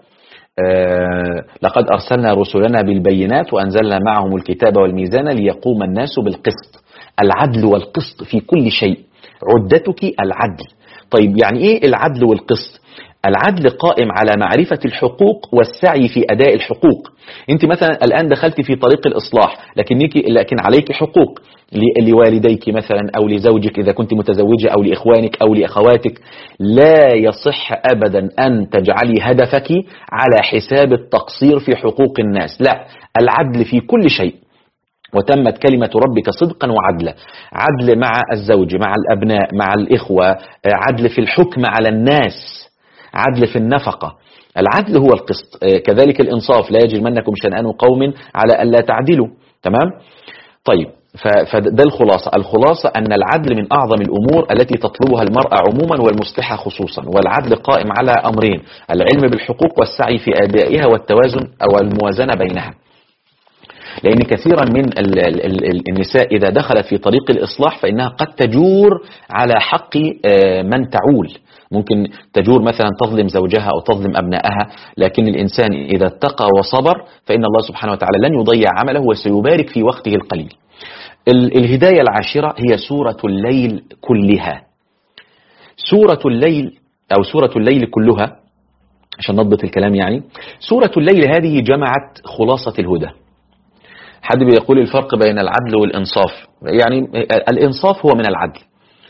آه لقد أرسلنا رسلنا بالبينات وأنزلنا معهم الكتاب والميزان ليقوم الناس بالقسط. العدل والقسط في كل شيء. عدتك العدل. طيب يعني إيه العدل والقسط؟ العدل قائم على معرفة الحقوق والسعي في أداء الحقوق. أنت مثلا الآن دخلت في طريق الإصلاح لكنك لكن عليك حقوق لوالديك مثلا أو لزوجك إذا كنت متزوجة أو لإخوانك أو لأخواتك. لا يصح أبدا أن تجعلي هدفك على حساب التقصير في حقوق الناس. لا، العدل في كل شيء. وتمت كلمة ربك صدقا وعدلا. عدل مع الزوج، مع الأبناء، مع الإخوة، عدل في الحكم على الناس، عدل في النفقة. العدل هو القسط. كذلك الإنصاف: لا يجرمنكم شنآن قوم على ألا تعدلوا. تمام؟ طيب، فده الخلاصة. الخلاصة أن العدل من أعظم الأمور التي تطلبها المرأة عموما والمصلحة خصوصا. والعدل قائم على أمرين: العلم بالحقوق والسعي في أدائها والتوازن أو الموازنة بينها. لأن كثيرا من النساء إذا دخلت في طريق الإصلاح فإنها قد تجور على حق من تعول. ممكن تجور مثلا تظلم زوجها أو تظلم أبنائها، لكن الإنسان إذا اتقى وصبر فإن الله سبحانه وتعالى لن يضيع عمله وسيبارك في وقته القليل. الهداية العاشرة هي سورة الليل كلها. سورة الليل أو سورة الليل كلها، عشان نضبط الكلام يعني، سورة الليل هذه جمعت خلاصة الهدى. حد بيقول الفرق بين العدل والإنصاف، يعني الإنصاف هو من العدل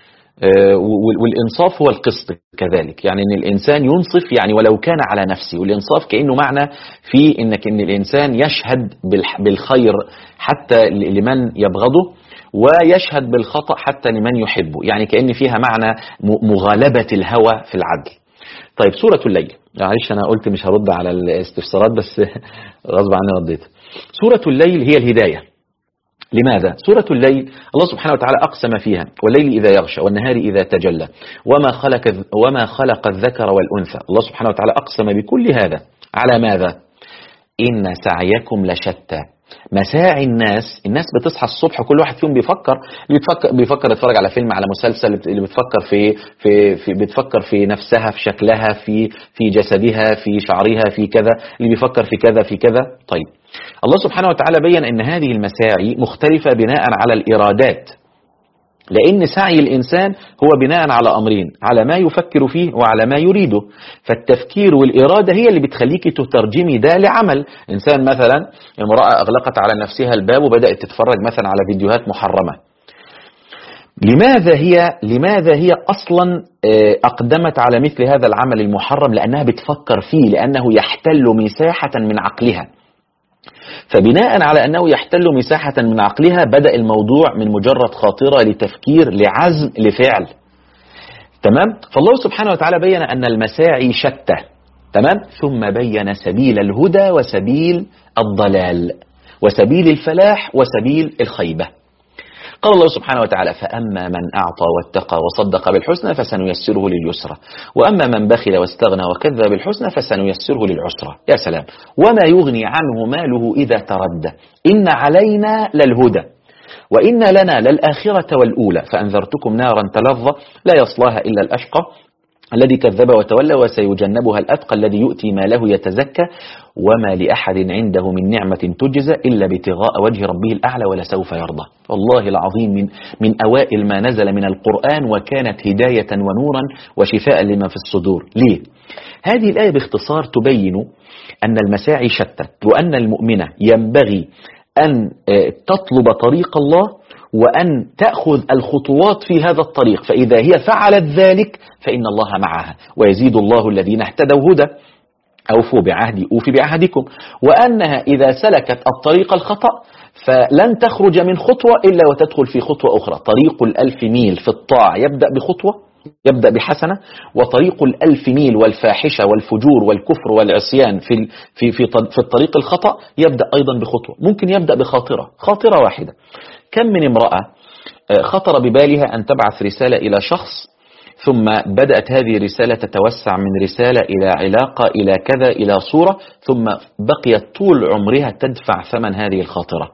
والإنصاف هو القسط كذلك، يعني أن الإنسان ينصف يعني ولو كان على نفسه، والإنصاف كأنه معنى في أنك أن الإنسان يشهد بالخير حتى لمن يبغضه ويشهد بالخطأ حتى لمن يحبه، يعني كأن فيها معنى مغالبة الهوى في العدل. طيب سورة الليل، معلش أنا قلت مش هرد على الاستفسارات بس غصب عني رديت. سورة الليل هي الهداية. لماذا؟ سورة الليل الله سبحانه وتعالى أقسم فيها والليل إذا يغشى والنهار إذا تجلى وما خلق وما خلق الذكر والأنثى. الله سبحانه وتعالى أقسم بكل هذا على ماذا؟ إن سعيكم لشتى. مساعي الناس، الناس بتصحى الصبح كل واحد فيهم بيفكر بيفكر بيفكر يتفرج على فيلم، على مسلسل، اللي بتفكر في في في بتفكر في نفسها، في شكلها، في في جسدها، في شعرها، في كذا، اللي بيفكر في كذا في كذا. طيب الله سبحانه وتعالى بين أن هذه المساعي مختلفة بناء على الإرادات، لأن سعي الإنسان هو بناء على أمرين، على ما يفكر فيه وعلى ما يريده. فالتفكير والإرادة هي اللي بتخليك تترجمي ده لعمل. إنسان مثلا، امرأة أغلقت على نفسها الباب وبدأت تتفرج مثلا على فيديوهات محرمة، لماذا هي لماذا هي أصلا أقدمت على مثل هذا العمل المحرم؟ لأنها بتفكر فيه، لأنه يحتل مساحة من عقلها. فبناء على أنه يحتل مساحة من عقلها بدأ الموضوع من مجرد خاطرة لتفكير لعزم لفعل. تمام؟ فالله سبحانه وتعالى بين أن المساعي شتى. تمام؟ ثم بين سبيل الهدى وسبيل الضلال وسبيل الفلاح وسبيل الخيبة. قال الله سبحانه وتعالى: فأما من أعطى واتقى وصدق بالحسنى فسنيسره لليسرى، وأما من بخل واستغنى وكذب بالحسنى فسنيسره للعسرى. يا سلام! وما يغني عنه ماله إذا تردى إن علينا للهدى وإن لنا للآخرة والأولى فأنذرتكم نارا تلظى لا يصلاها إلا الأشقى الذي كذب وتولى وسيجنبها الأتقى الذي يؤتي ماله يتزكى وما لأحد عنده من نعمة تجزى إلا ابتغاء وجه ربه الأعلى ولسوف يرضى. والله العظيم من, من أوائل ما نزل من القرآن، وكانت هداية ونورا وشفاء لما في الصدور. ليه؟ هذه الآية باختصار تبين أن المساعي شتى، وأن المؤمنة ينبغي أن تطلب طريق الله وأن تأخذ الخطوات في هذا الطريق، فإذا هي فعلت ذلك فإن الله معها ويزيد الله الذين اهتدوا هدى. أوفوا بعهدي أوفي بعهدكم. وأنها إذا سلكت الطريق الخطأ فلن تخرج من خطوة إلا وتدخل في خطوة أخرى. طريق الألف ميل في الطاعة يبدأ بخطوة، يبدأ بحسنة، وطريق الألف ميل والفاحشة والفجور والكفر والعصيان في في في في الطريق الخطأ يبدأ أيضا بخطوة. ممكن يبدأ بخاطرة خاطرة واحدة. كم من امرأة خطر ببالها أن تبعث رسالة إلى شخص، ثم بدأت هذه الرسالة تتوسع من رسالة إلى علاقة إلى كذا إلى صورة، ثم بقيت طول عمرها تدفع ثمن هذه الخاطرة.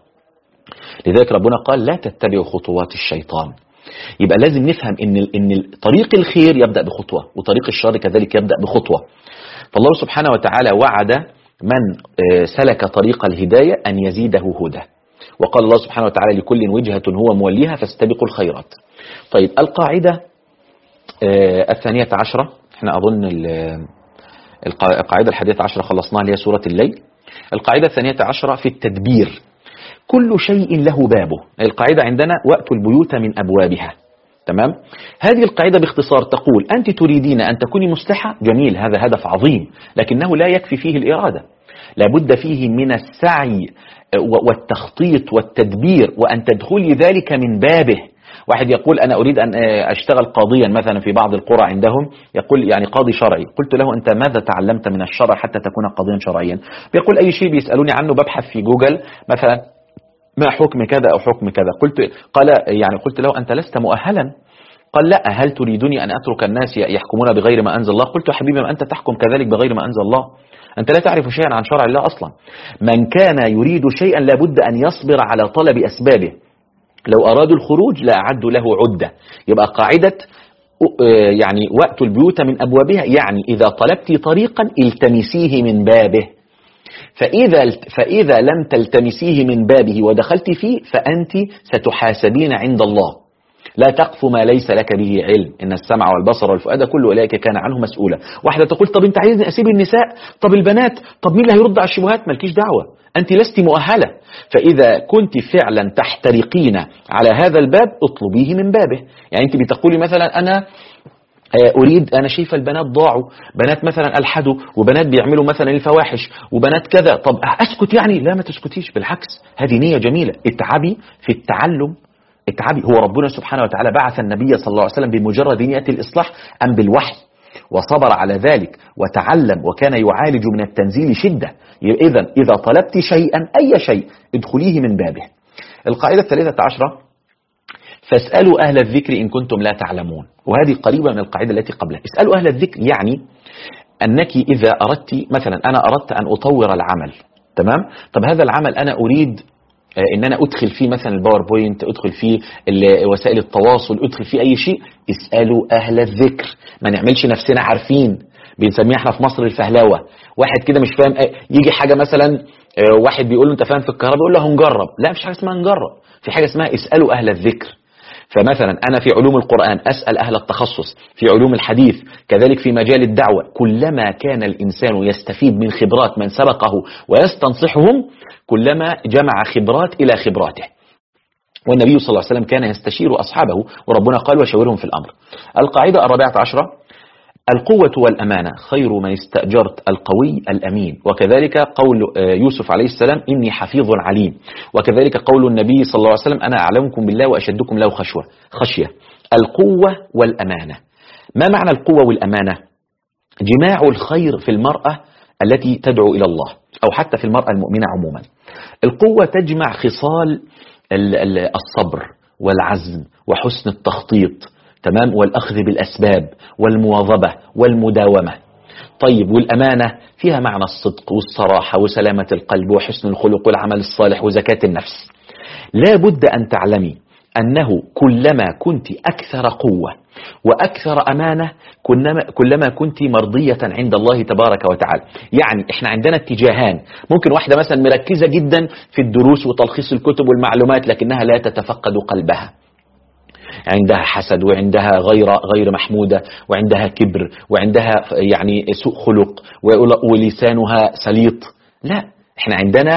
لذلك ربنا قال: لا تتبعوا خطوات الشيطان. يبقى لازم نفهم إن إن طريق الخير يبدأ بخطوة، وطريق الشر كذلك يبدأ بخطوة. فالله سبحانه وتعالى وعد من سلك طريق الهداية أن يزيده هدى، وقال الله سبحانه وتعالى: لكل وجهة هو موليها فاستبقوا الخيرات. طيب القاعدة الثانية عشرة، احنا أظن القاعدة الحادية عشرة خلصناها، اللي هي سورة الليل. القاعدة الثانية عشرة في التدبير: كل شيء له بابه. القاعدة عندنا: وأتوا البيوت من أبوابها. تمام؟ هذه القاعدة باختصار تقول: أنت تريدين أن تكوني مصلحة، جميل، هذا هدف عظيم، لكنه لا يكفي فيه الإرادة، لابد فيه من السعي والتخطيط والتدبير، وأن تدخلي ذلك من بابه. واحد يقول: أنا أريد أن أشتغل قاضيا مثلا في بعض القرى عندهم، يقول يعني قاضي شرعي. قلت له: أنت ماذا تعلمت من الشرع حتى تكون قاضيا شرعيا؟ بيقول: أي شيء بيسألوني عنه ببحث في جوجل مثلا ما حكم كذا أو حكم كذا. قلت قال يعني قلت له: أنت لست مؤهلا. قال: لا، هل تريدني أن أترك الناس يحكمون بغير ما أنزل الله؟ قلت: حبيبي، ما أنت تحكم كذلك بغير ما أنزل الله، أنت لا تعرف شيئا عن شرع الله أصلا. من كان يريد شيئا لابد أن يصبر على طلب أسبابه، لو أرادوا الخروج لأعدوا له عدة. يبقى قاعدة يعني وأتوا البيوت من أبوابها، يعني إذا طلبت طريقا التمسيه من بابه، فإذا, فإذا لم تلتمسيه من بابه ودخلت فيه فأنت ستحاسبين عند الله. لا تقف ما ليس لك به علم، إن السمع والبصر والفؤاد كل أولئك كان عنه مسؤولا. واحدة تقول طب أنت عايزني أسيب النساء، طب البنات، طب مين اللي هيرد على الشبهات؟ مالكيش دعوة، أنت لست مؤهلة. فإذا كنت فعلا تحترقين على هذا الباب اطلبيه من بابه. يعني أنت بتقولي مثلا أنا أريد، أنا شايفة البنات ضاعوا، بنات مثلا ألحدوا، وبنات بيعملوا مثلا الفواحش، وبنات كذا، طب أسكت يعني؟ لا، ما تسكتيش، بالعكس هذه نية جميلة. اتعبي في التعلم، اتعبي. هو ربنا سبحانه وتعالى بعث النبي صلى الله عليه وسلم بمجرد نية الإصلاح أم بالوحي؟ وصبر على ذلك وتعلم، وكان يعالج من التنزيل شدة. إذا إذا طلبت شيئا، أي شيء، ادخليه من بابه. القاعدة الثالثة عشرة: فاسألوا أهل الذكر إن كنتم لا تعلمون. وهذه قريبة من القاعدة التي قبلها. اسألوا أهل الذكر يعني أنك إذا أردت مثلا، أنا أردت أن أطور العمل، تمام؟ طب هذا العمل أنا أريد ان انا ادخل فيه مثلا الباوربوينت، ادخل فيه وسائل التواصل، ادخل فيه اي شيء، اسألوا اهل الذكر. ما نعملش نفسنا عارفين، بنسميها احنا في مصر الفهلوة. واحد كده مش فاهم، يجي حاجة مثلا واحد بيقول له انت فاهم في الكهرباء، يقول له هنجرب. لا، مش حاجة اسمها نجرب، في حاجة اسمها اسألوا اهل الذكر. فمثلا أنا في علوم القرآن أسأل أهل التخصص، في علوم الحديث كذلك، في مجال الدعوة. كلما كان الإنسان يستفيد من خبرات من سبقه ويستنصحهم، كلما جمع خبرات إلى خبراته. والنبي صلى الله عليه وسلم كان يستشير أصحابه، وربنا قال وشاورهم في الأمر. القاعدة الرابعة عشرة: القوة والأمانة خير من استأجرت القوي الأمين. وكذلك قول يوسف عليه السلام إني حفيظ عليم. وكذلك قول النبي صلى الله عليه وسلم أنا أعلمكم بالله وأشدكم له خشوة خشية. القوة والأمانة. ما معنى القوة والأمانة؟ جماع الخير في المرأة التي تدعو إلى الله، أو حتى في المرأة المؤمنة عموما. القوة تجمع خصال الصبر والعزم وحسن التخطيط، تمام، والأخذ بالأسباب والمواظبة والمداومة. طيب، والأمانة فيها معنى الصدق والصراحة وسلامة القلب وحسن الخلق والعمل الصالح وزكاة النفس. لا بد أن تعلمي أنه كلما كنت أكثر قوة وأكثر أمانة، كلما كنت مرضية عند الله تبارك وتعالى. يعني إحنا عندنا اتجاهان. ممكن واحدة مثلا مركزة جدا في الدروس وتلخيص الكتب والمعلومات، لكنها لا تتفقد قلبها، عندها حسد، وعندها غير غير محمودة، وعندها كبر، وعندها يعني سوء خلق، ولسانها سليط. لا، احنا عندنا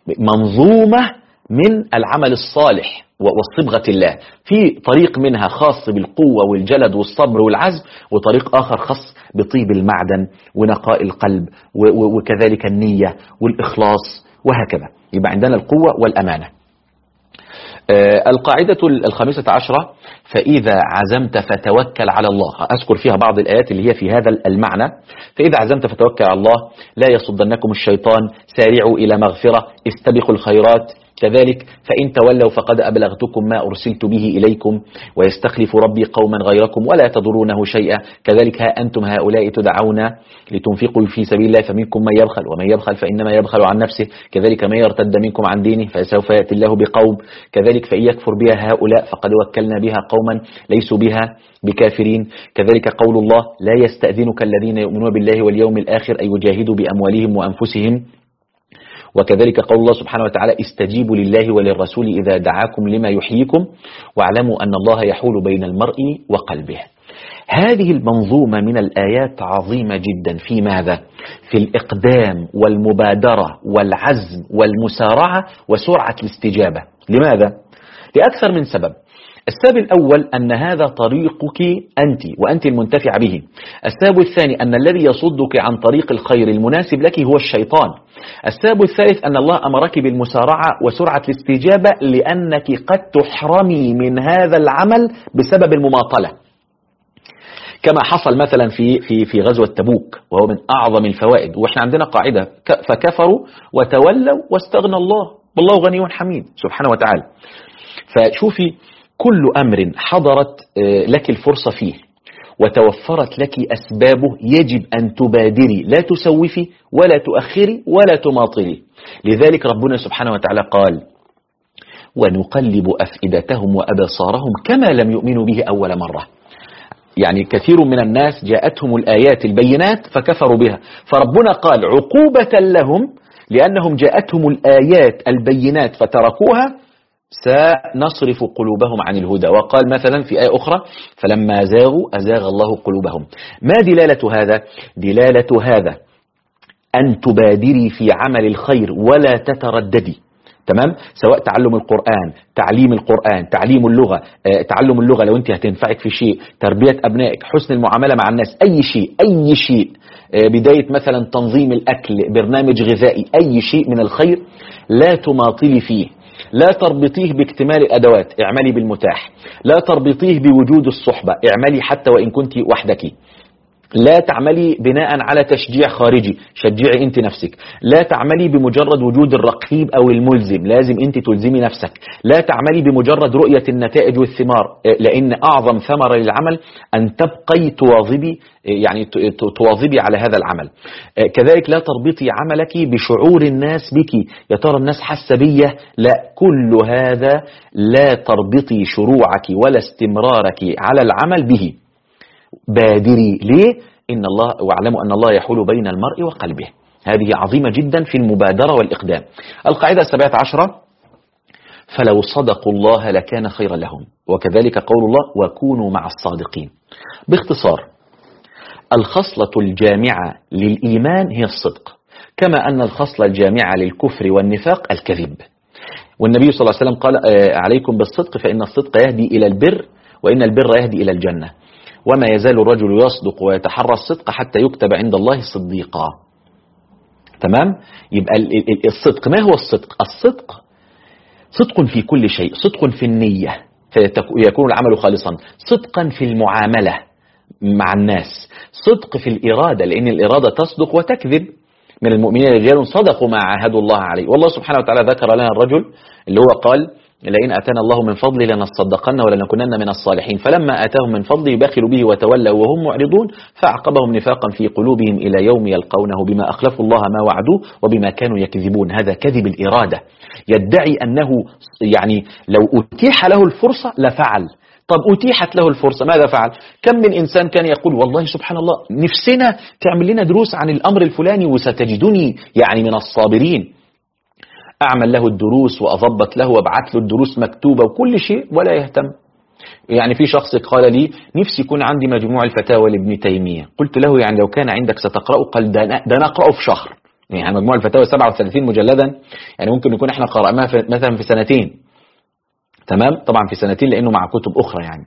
منظومة من العمل الصالح وصبغة الله. في طريق منها خاص بالقوة والجلد والصبر والعزم، وطريق آخر خاص بطيب المعدن ونقاء القلب وكذلك النية والإخلاص وهكذا. يبقى عندنا القوة والأمانة. آه القاعدة الخامسة عشرة: فإذا عزمت فتوكل على الله. أذكر فيها بعض الآيات اللي هي في هذا المعنى. فإذا عزمت فتوكل على الله، لا يصدنكم الشيطان، سارعوا إلى مغفرة، استبقوا الخيرات. كذلك فإن تولوا فقد أبلغتكم ما أرسلت به إليكم، ويستخلف ربي قوما غيركم ولا تضرونه شيئا. كذلك ها أنتم هؤلاء تدعون لتنفقوا في سبيل الله فمنكم من يبخل، ومن يبخل فإنما يبخل عن نفسه. كذلك من يرتد منكم عن دينه فسوف يأتي الله بقوم. كذلك فإن يكفر بها هؤلاء فقد وكلنا بها قوما ليسوا بها بكافرين. كذلك قول الله لا يستأذنك الذين يؤمنون بالله واليوم الآخر أن يجاهدوا بأموالهم وأنفسهم. وكذلك قول الله سبحانه وتعالى استجيبوا لله وللرسول إذا دعاكم لما يحييكم واعلموا أن الله يحول بين المرء وقلبه. هذه المنظومة من الآيات عظيمة جدا. في ماذا؟ في الإقدام والمبادرة والعزم والمسارعة وسرعة الاستجابة. لماذا؟ لأكثر من سبب. السبب الأول أن هذا طريقك أنت وأنت المنتفع به. السبب الثاني أن الذي يصدك عن طريق الخير المناسب لك هو الشيطان. السبب الثالث أن الله أمرك بالمسارعة وسرعة الاستجابة لأنك قد تحرمي من هذا العمل بسبب المماطلة، كما حصل مثلا في في في غزوة تبوك، وهو من أعظم الفوائد. وإحنا عندنا قاعدة: فكفروا وتولوا واستغنى الله والله غني حميد سبحانه وتعالى. فشوفي، كل أمر حضرت لك الفرصة فيه وتوفرت لك أسبابه يجب أن تبادري، لا تسوفي ولا تؤخري ولا تماطلي. لذلك ربنا سبحانه وتعالى قال ونقلب أفئدتهم وأبصارهم كما لم يؤمنوا به أول مرة. يعني كثير من الناس جاءتهم الآيات البينات فكفروا بها، فربنا قال عقوبة لهم لأنهم جاءتهم الآيات البينات فتركوها سنصرف قلوبهم عن الهدى. وقال مثلا في آية أخرى فلما زاغوا أزاغ الله قلوبهم. ما دلالة هذا؟ دلالة هذا أن تبادري في عمل الخير ولا تترددي، تمام؟ سواء تعلم القرآن، تعليم القرآن، تعليم اللغة، آه، تعلم اللغة لو أنت هتنفعك في شيء، تربية أبنائك، حسن المعاملة مع الناس، أي شيء أي شيء، آه، بداية مثلا تنظيم الأكل، برنامج غذائي، أي شيء من الخير لا تماطلي فيه، لا تربطيه باكتمال الأدوات، اعملي بالمتاح، لا تربطيه بوجود الصحبة، اعملي حتى وإن كنت وحدك، لا تعملي بناء على تشجيع خارجي، شجعي انت نفسك، لا تعملي بمجرد وجود الرقيب او الملزم، لازم انت تلزمي نفسك، لا تعملي بمجرد رؤية النتائج والثمار، لان اعظم ثمرة للعمل ان تبقي تواظبي، يعني تواظبي على هذا العمل. كذلك لا تربطي عملك بشعور الناس بك، يا ترى الناس حاسة بيا، لا، كل هذا لا تربطي شروعك ولا استمرارك على العمل به. بادري ليه؟ إن الله واعلموا أن الله يحول بين المرء وقلبه. هذه عظيمة جدا في المبادرة والإقدام. القاعدة السابعة عشرة فلو صدقوا الله لكان خيرا لهم، وكذلك قول الله وكونوا مع الصادقين. باختصار الخصلة الجامعة للإيمان هي الصدق، كما أن الخصلة الجامعة للكفر والنفاق الكذب. والنبي صلى الله عليه وسلم قال عليكم بالصدق فإن الصدق يهدي إلى البر وإن البر يهدي إلى الجنة، وما يزال الرجل يصدق ويتحرى الصدق حتى يكتب عند الله صديقا. تمام؟ يبقى الصدق، ما هو الصدق؟ الصدق صدق في كل شيء، صدق في النية فيكون العمل خالصا، صدقا في المعاملة مع الناس، صدق في الإرادة لأن الإرادة تصدق وتكذب. من المؤمنين رجال صدقوا ما عاهدوا الله عليه. والله سبحانه وتعالى ذكر لنا الرجل اللي هو قال لئن أتانا الله من فضله لنصدقن ولنكونن من الصالحين، فلما آتاهم من فضله بخلوا به وتولوا وهم معرضون فأعقبهم نفاقا في قلوبهم إلى يوم يلقونه بما أخلفوا الله ما وعدوه وبما كانوا يكذبون. هذا كذب الإرادة، يدعي أنه يعني لو أتيح له الفرصة لفعل. طب أتيحت له الفرصة ماذا فعل؟ كم من إنسان كان يقول والله سبحان الله نفسنا تعمل لنا دروس عن الأمر الفلاني وستجدني يعني من الصابرين، أعمل له الدروس وأضبط له وابعث له الدروس مكتوبة وكل شيء ولا يهتم. يعني في شخص قال لي نفسي يكون عندي مجموع الفتاوى لابن تيمية، قلت له يعني لو كان عندك ستقرأه؟ قال ده أنا أقرأه في شهر. يعني مجموع الفتاوى سبعة وثلاثين مجلدا، يعني ممكن نكون احنا قرأناها في مثلا في سنتين. تمام؟ طبعا في سنتين لأنه مع كتب أخرى يعني.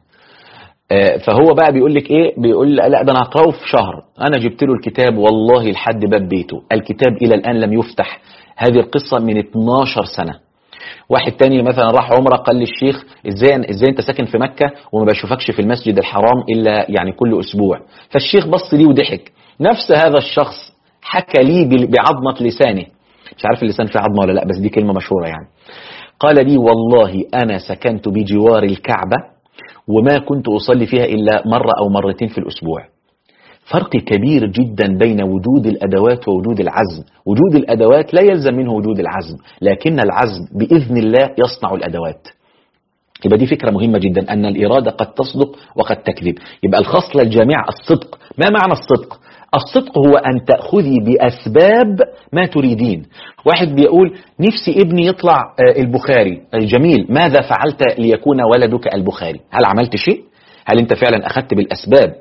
آه فهو بقى بيقول لك ايه؟ بيقول لا ده انا هقرأه في شهر. انا جبت له الكتاب والله لحد باب بيته، الكتاب الى الآن لم يفتح. هذه القصة من اتناشر سنة. واحد تاني مثلا راح عمره قال للشيخ ازاي ازاي انت ساكن في مكة وما بشوفكش في المسجد الحرام الا يعني كل اسبوع؟ فالشيخ بص لي وضحك. نفس هذا الشخص حكى لي بعظمة لسانه، مش عارف اللسان فيه عظمة ولا لا بس دي كلمة مشهورة يعني. قال لي والله انا سكنت بجوار الكعبة وما كنت اصلي فيها الا مرة او مرتين في الاسبوع. فرق كبير جدا بين وجود الأدوات ووجود العزم. وجود الأدوات لا يلزم منه وجود العزم، لكن العزم بإذن الله يصنع الأدوات. يبقى دي فكرة مهمة جدا أن الإرادة قد تصدق وقد تكذب. يبقى الخصلة الجامعة الصدق. ما معنى الصدق؟ الصدق هو أن تأخذي بأسباب ما تريدين. واحد بيقول نفسي ابني يطلع البخاري، جميل، ماذا فعلت ليكون ولدك البخاري؟ هل عملت شيء؟ هل أنت فعلا أخذت بالأسباب؟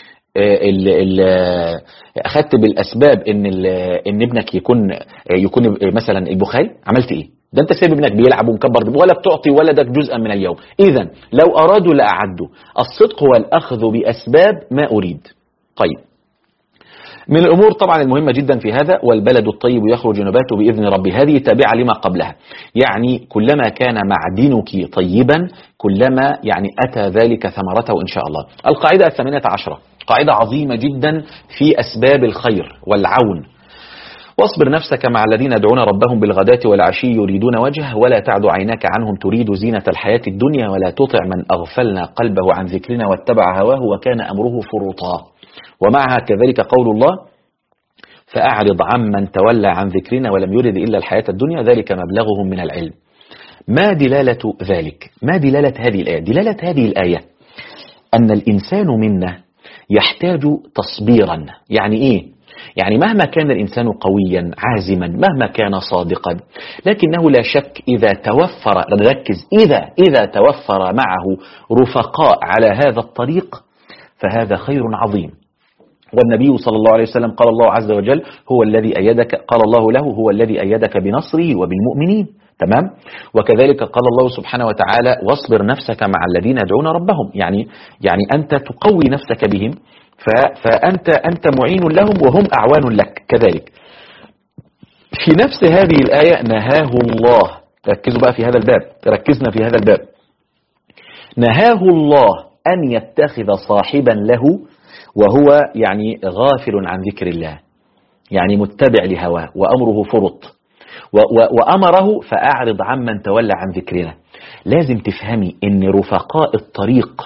ال ال أخذت بالأسباب إن إن ابنك يكون يكون مثلا البخاري؟ عملت إيه؟ ده أنت سايب ابنك بيلعب ومكبر ولا بتعطي ولدك جزءا من اليوم. إذا لو أرادوا لأعدوا. الصدق هو الأخذ بأسباب ما أريد. طيب، من الأمور طبعا المهمة جدا في هذا والبلد الطيب يخرج نباته بإذن ربه، هذه تابعة لما قبلها. يعني كلما كان معدنك طيبا كلما يعني أتى ذلك ثمرته إن شاء الله. القاعدة الثامنة عشرة قاعدة عظيمة جدا في أسباب الخير والعون. واصبر نفسك مع الذين يدعون ربهم بالغداة والعشي يريدون وجهه ولا تعد عيناك عنهم تريد زينة الحياة الدنيا ولا تطع من أغفلنا قلبه عن ذكرنا واتبع هواه وكان أمره فرطا. ومعها كذلك قول الله فأعرض عمن تولى عن ذكرنا ولم يرد إلا الحياة الدنيا ذلك مبلغهم من العلم. ما دلالة ذلك؟ ما دلالة هذه الآية؟ دلالة هذه الآية أن الإنسان منا يحتاج تصبيرا. يعني إيه؟ يعني مهما كان الإنسان قويا عازما، مهما كان صادقا، لكنه لا شك إذا توفر، نركز، إذا إذا توفر معه رفقاء على هذا الطريق فهذا خير عظيم. والنبي صلى الله عليه وسلم قال الله عز وجل هو الذي أيدك، قال الله له هو الذي أيدك بنصره وبالمؤمنين. تمام. وكذلك قال الله سبحانه وتعالى واصبر نفسك مع الذين يدعون ربهم، يعني يعني أنت تقوي نفسك بهم، فأنت أنت معين لهم وهم أعوان لك. كذلك في نفس هذه الآية نهاه الله، ركزوا بقى في هذا الباب، ركزنا في هذا الباب، نهاه الله أن يتخذ صاحبا له وهو يعني غافل عن ذكر الله، يعني متبع لهواه وأمره فرط، وأمره فأعرض عمن تولى عن ذكرنا. لازم تفهمي أن رفقاء الطريق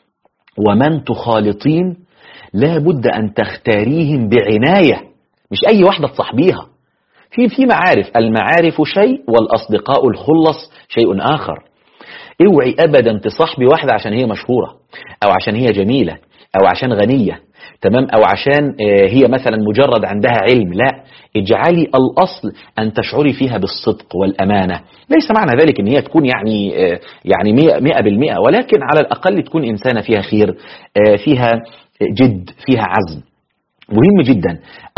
ومن تخالطين لا بد أن تختاريهم بعناية، مش أي واحدة تصاحبيها. في في معارف، المعارف شيء والأصدقاء الخلص شيء آخر. اوعي أبدا تصاحبي واحدة عشان هي مشهورة أو عشان هي جميلة أو عشان غنية، تمام، أو عشان هي مثلا مجرد عندها علم. لا، اجعلي الأصل أن تشعري فيها بالصدق والأمانة. ليس معنى ذلك أن هي تكون يعني يعني مئة بالمئة، ولكن على الأقل تكون إنسانة فيها خير، فيها جد، فيها عزم. مهم جدا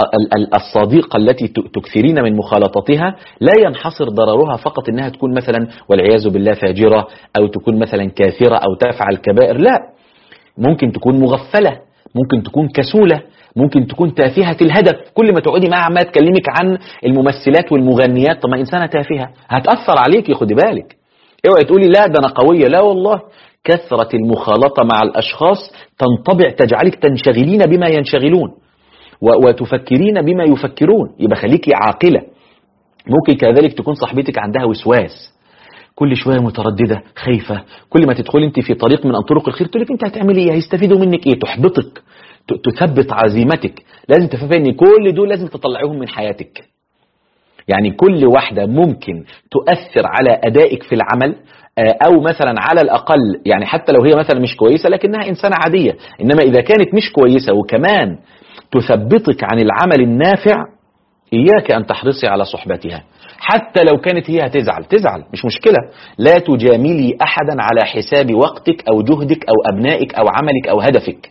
الصديقة التي تكثرين من مخالطتها لا ينحصر ضررها فقط أنها تكون مثلا والعياذ بالله فاجرة أو تكون مثلا كافرة أو تفعل كبائر. لا، ممكن تكون مغفلة، ممكن تكون كسولة، ممكن تكون تافهة الهدف. كل ما تقعدي معها ما تكلمك عن الممثلات والمغنيات، طب ما إنسانة تافهة هتأثر عليك، خدي بالك. اوعي تقولي لا ده أنا قوية، لا والله. كثرة المخالطة مع الأشخاص تنطبع، تجعلك تنشغلين بما ينشغلون وتفكرين بما يفكرون. يبقى خليكي عاقلة. ممكن كذلك تكون صاحبتك عندها وسواس، كل شوية مترددة خايفة، كل ما تدخل انت في طريق من طرق الخير تقول لك انت هتعملي ايه، هيستفيدوا منك ايه، تحبطك، تثبت عزيمتك. لازم تفهم ان كل دول لازم تطلعيهم من حياتك. يعني كل واحدة ممكن تؤثر على أدائك في العمل، أو مثلا على الأقل يعني حتى لو هي مثلا مش كويسة لكنها إنسانة عادية، إنما إذا كانت مش كويسة وكمان تثبتك عن العمل النافع إياك أن تحرصي على صحبتها. حتى لو كانت هي هتزعل، تزعل مش مشكلة. لا تجاملي أحدا على حساب وقتك أو جهدك أو أبنائك أو عملك أو هدفك.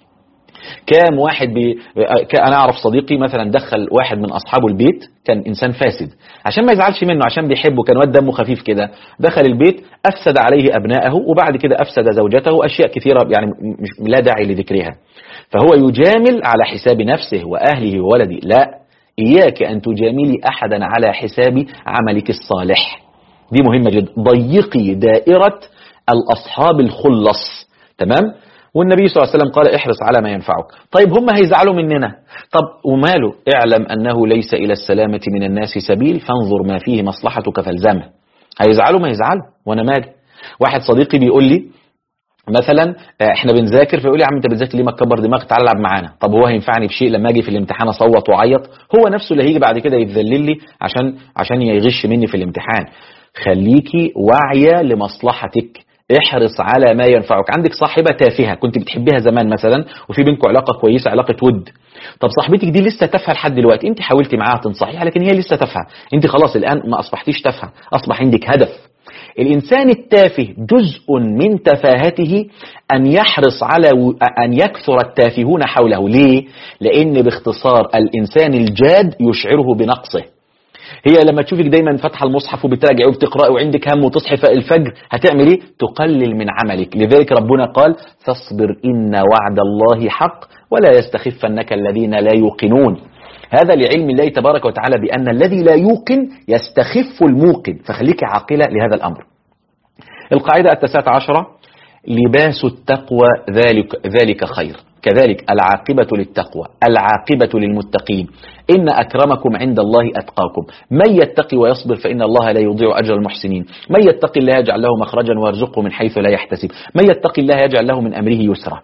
كام واحد بي... أنا أعرف صديقي مثلا دخل واحد من أصحابه البيت، كان إنسان فاسد، عشان ما يزعلش منه، عشان بيحبه، كان واد دمه خفيف كده، دخل البيت أفسد عليه أبنائه، وبعد كده أفسد زوجته، أشياء كثيرة يعني مش لا داعي لذكرها. فهو يجامل على حساب نفسه وأهله وولده. لا، إياك أن تجاملي أحدا على حساب عملك الصالح. دي مهمة جدا. ضيقي دائرة الأصحاب الخلص. تمام. والنبي صلى الله عليه وسلم قال احرص على ما ينفعك. طيب هم هيزعلوا مننا، طب وماله، اعلم أنه ليس إلى السلامة من الناس سبيل فانظر ما فيه مصلحتك فالزمه. هيزعلوا ما يزعلوا، وانا مالي. واحد صديقي بيقول لي مثلا احنا بنذاكر، فيقول لي يا عم انت بتذاكر ليه، ما تكبر دماغك تعال العب معانا. طب هو هينفعني بشيء لما اجي في الامتحان اصوت واعيط؟ هو نفسه اللي هيجي بعد كده يتذلل لي عشان عشان يغش مني في الامتحان. خليكي واعية لمصلحتك، احرص على ما ينفعك. عندك صاحبة تافهة كنت بتحبيها زمان مثلا وفي بينكم علاقة كويسة، علاقة ود، طب صاحبتك دي لسه تافهة لحد دلوقتي، انت حاولتي معاها تنصحيها لكن هي لسه تافهة، انت خلاص الآن ما أصبحتيش تافهة، أصبح عندك هدف. الإنسان التافه جزء من تفاهته أن يحرص على أن يكثر التافهون حوله. ليه؟ لأن باختصار الإنسان الجاد يشعره بنقصه. هي لما تشوفك دايما فتح المصحف وبتراجع وبتقرأ وعندك هم وتصحي في الفجر هتعمل ايه؟ تقلل من عملك. لذلك ربنا قال فاصبر إن وعد الله حق ولا يستخفنك الذين لا يوقنون. هذا لعلم الله تبارك وتعالى بأن الذي لا يوقن يستخف الموقن، فخليك عاقلة لهذا الأمر. القاعدة التاسعة عشرة لباس التقوى ذلك, ذلك خير. كذلك العاقبة للتقوى، العاقبة للمتقين. إن أكرمكم عند الله أتقاكم. من يتقي ويصبر فإن الله لا يضيع أجر المحسنين. من يتقي الله يجعل له مخرجا ويرزقه من حيث لا يحتسب. من يتقي الله يجعل له من أمره يسرا.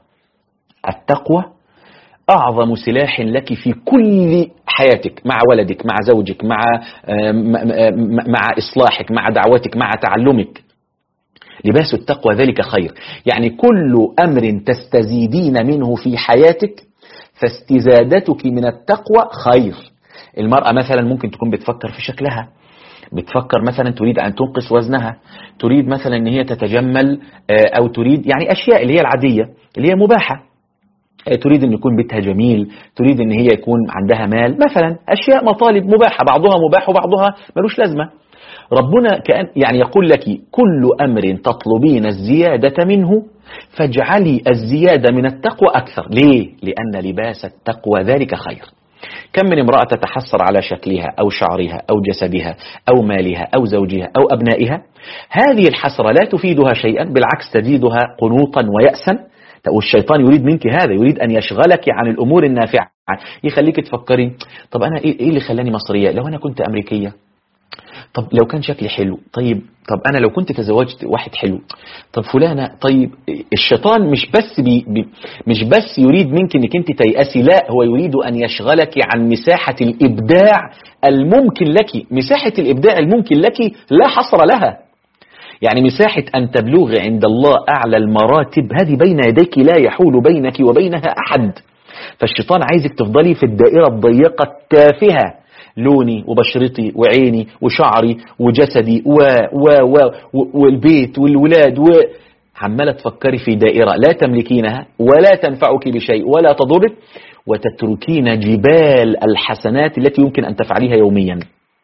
التقوى أعظم سلاح لك في كل حياتك، مع ولدك، مع زوجك، مع مع إصلاحك، مع دعوتك، مع تعلمك. لباس التقوى ذلك خير. يعني كل أمر تستزيدين منه في حياتك فاستزادتك من التقوى خير. المرأة مثلا ممكن تكون بتفكر في شكلها، بتفكر مثلا تريد أن تنقص وزنها، تريد مثلا أن هي تتجمل، أو تريد يعني أشياء اللي هي العادية اللي هي مباحة، تريد أن يكون بيتها جميل، تريد أن هي يكون عندها مال مثلا، أشياء مطالب مباحة، بعضها مباح وبعضها ملوش لازمة. ربنا كأن يعني يقول لك كل أمر تطلبين الزيادة منه فاجعلي الزيادة من التقوى أكثر. ليه؟ لأن لباس التقوى ذلك خير. كم من امرأة تتحسر على شكلها أو شعرها أو جسدها أو مالها أو زوجها أو أبنائها، هذه الحسرة لا تفيدها شيئا، بالعكس تزيدها قنوطا ويأسا. والشيطان يريد منك هذا، يريد أن يشغلك عن الأمور النافعة، يخليك تفكري طب أنا إيه اللي خلاني مصرية؟ لو أنا كنت أمريكية، طب لو كان شكلي حلو، طيب طب أنا لو كنت تزوجت واحد حلو، طب فلانة. طيب الشيطان مش بس بي بي مش بس يريد منك أنك أنت تيأسي، لا، هو يريد أن يشغلك عن مساحة الإبداع الممكن لك. مساحة الإبداع الممكن لك لا حصر لها، يعني مساحة أن تبلغ عند الله أعلى المراتب هذه بين يديك، لا يحول بينك وبينها أحد. فالشيطان عايزك تفضلي في الدائرة الضيقة التافهة، لوني وبشرتي وعيني وشعري وجسدي و و و والبيت والولاد، وعمالة تفكري في دائرة لا تملكينها ولا تنفعك بشيء ولا تضرك، وتتركين جبال الحسنات التي يمكن أن تفعليها يوميا.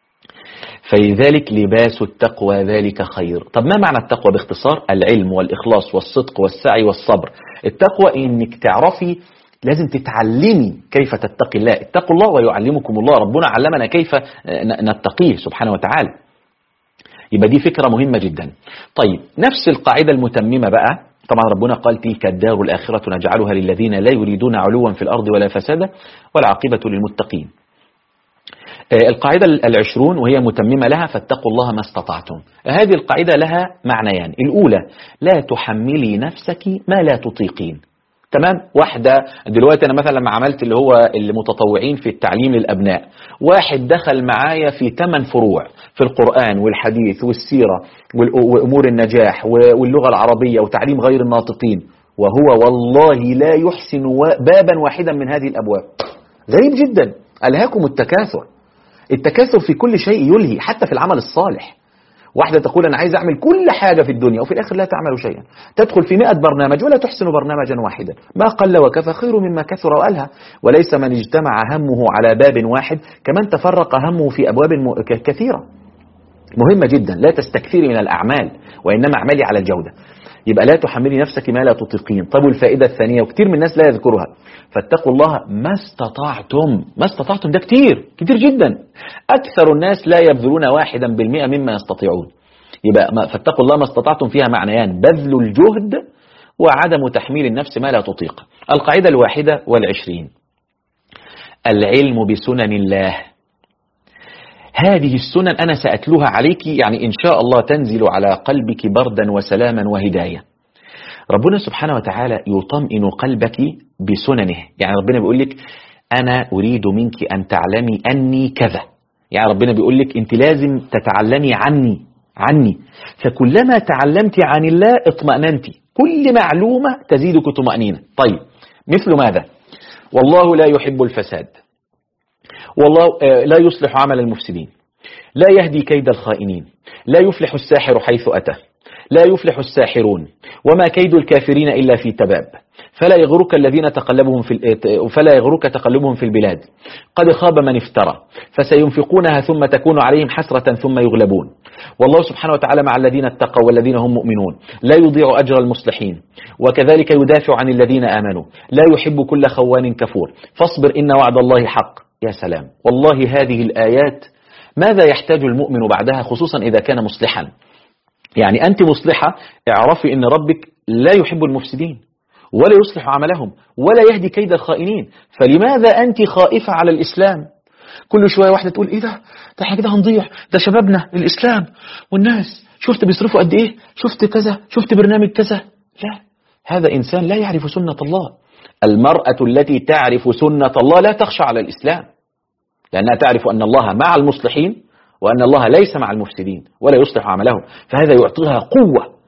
فلذلك لباس التقوى ذلك خير. طب ما معنى التقوى باختصار؟ العلم والإخلاص والصدق والسعي والصبر. التقوى إنك تعرفي، لازم تتعلمي كيف تتقي الله. اتقوا الله ويعلمكم الله، ربنا علمنا كيف نتقيه سبحانه وتعالى. يبقى دي فكرة مهمة جدا. طيب نفس القاعدة المتممة بقى، طبعا ربنا قال تلك الدار الآخرة نجعلها للذين لا يريدون علوا في الأرض ولا فسادا والعاقبة للمتقين. القاعدة العشرون وهي متممة لها فاتقوا الله ما استطعتم. هذه القاعدة لها معنيان. الأولى لا تحملي نفسك ما لا تطيقين. تمام؟ واحدة دلوقتي أنا مثلا لما عملت اللي هو المتطوعين في التعليم للأبناء، واحد دخل معايا في ثمان فروع في القرآن والحديث والسيرة وأمور النجاح واللغة العربية وتعليم غير الناطقين، وهو والله لا يحسن بابا واحدا من هذه الأبواب. غريب جدا. ألهاكم التكاثر. التكاثر في كل شيء يلهي، حتى في العمل الصالح. واحدة تقول أنا عايز أعمل كل حاجة في الدنيا وفي الآخر لا تعمل شيئا، تدخل في مئة برنامج ولا تحسن برنامجا واحدا. ما قل وكفى خير مما كثر وألهى. وليس من اجتمع همه على باب واحد كمن تفرق همه في أبواب كثيرة. مهمة جدا، لا تستكثري من الأعمال وإنما اعملي على الجودة. يبقى لا تحملي نفسك ما لا تطيقين. طب والفائدة الثانية وكثير من الناس لا يذكرها، فاتقوا الله ما استطعتم. ما استطعتم ده كتير كتير جدا. أكثر الناس لا يبذلون واحدا بالمئة مما يستطيعون. يبقى فاتقوا الله ما استطعتم فيها معنيان: بذل الجهد وعدم تحميل النفس ما لا تطيق. القاعدة الواحدة والعشرين العلم بسنن الله. هذه السنن أنا سأتلوها عليك، يعني إن شاء الله تنزل على قلبك بردا وسلاما وهداية. ربنا سبحانه وتعالى يطمئن قلبك بسننه. يعني ربنا بيقول لك أنا أريد منك أن تعلمي أني كذا. يعني ربنا بيقول لك أنت لازم تتعلمي عني عني فكلما تعلمت عن الله اطمأننت. كل معلومة تزيدك طمأنينة. طيب مثل ماذا؟ والله لا يحب الفساد، والله لا يصلح عمل المفسدين، لا يهدي كيد الخائنين، لا يفلح الساحر حيث أتى، لا يفلح الساحرون، وما كيد الكافرين إلا في تباب، فلا يغرك الذين تقلبهم في فلا يغرك تقلبهم في البلاد، قد خاب من افترى، فسينفقونها ثم تكون عليهم حسرة ثم يغلبون، والله سبحانه وتعالى مع الذين اتقوا والذين هم مؤمنون، لا يضيع أجر المصلحين، وكذلك يدافع عن الذين آمنوا، لا يحب كل خوان كفور، فاصبر إن وعد الله حق. يا سلام، والله هذه الآيات ماذا يحتاج المؤمن بعدها، خصوصا إذا كان مصلحا. يعني أنت مصلحة، اعرفي إن ربك لا يحب المفسدين ولا يصلح عملهم ولا يهدي كيد الخائنين. فلماذا أنت خائفة على الإسلام؟ كل شوية واحدة تقول إيه ده ده احنا كده هنضيع، ده شبابنا الإسلام والناس شفت بيصرفوا قد إيه، شفت كذا، شفت برنامج كذا. لا، هذا إنسان لا يعرف سنة الله. المرأة التي تعرف سنة الله لا تخشى على الإسلام، لأنها تعرف أن الله مع المصلحين وأن الله ليس مع المفسدين ولا يصلح عملهم. فهذا يعطيها قوة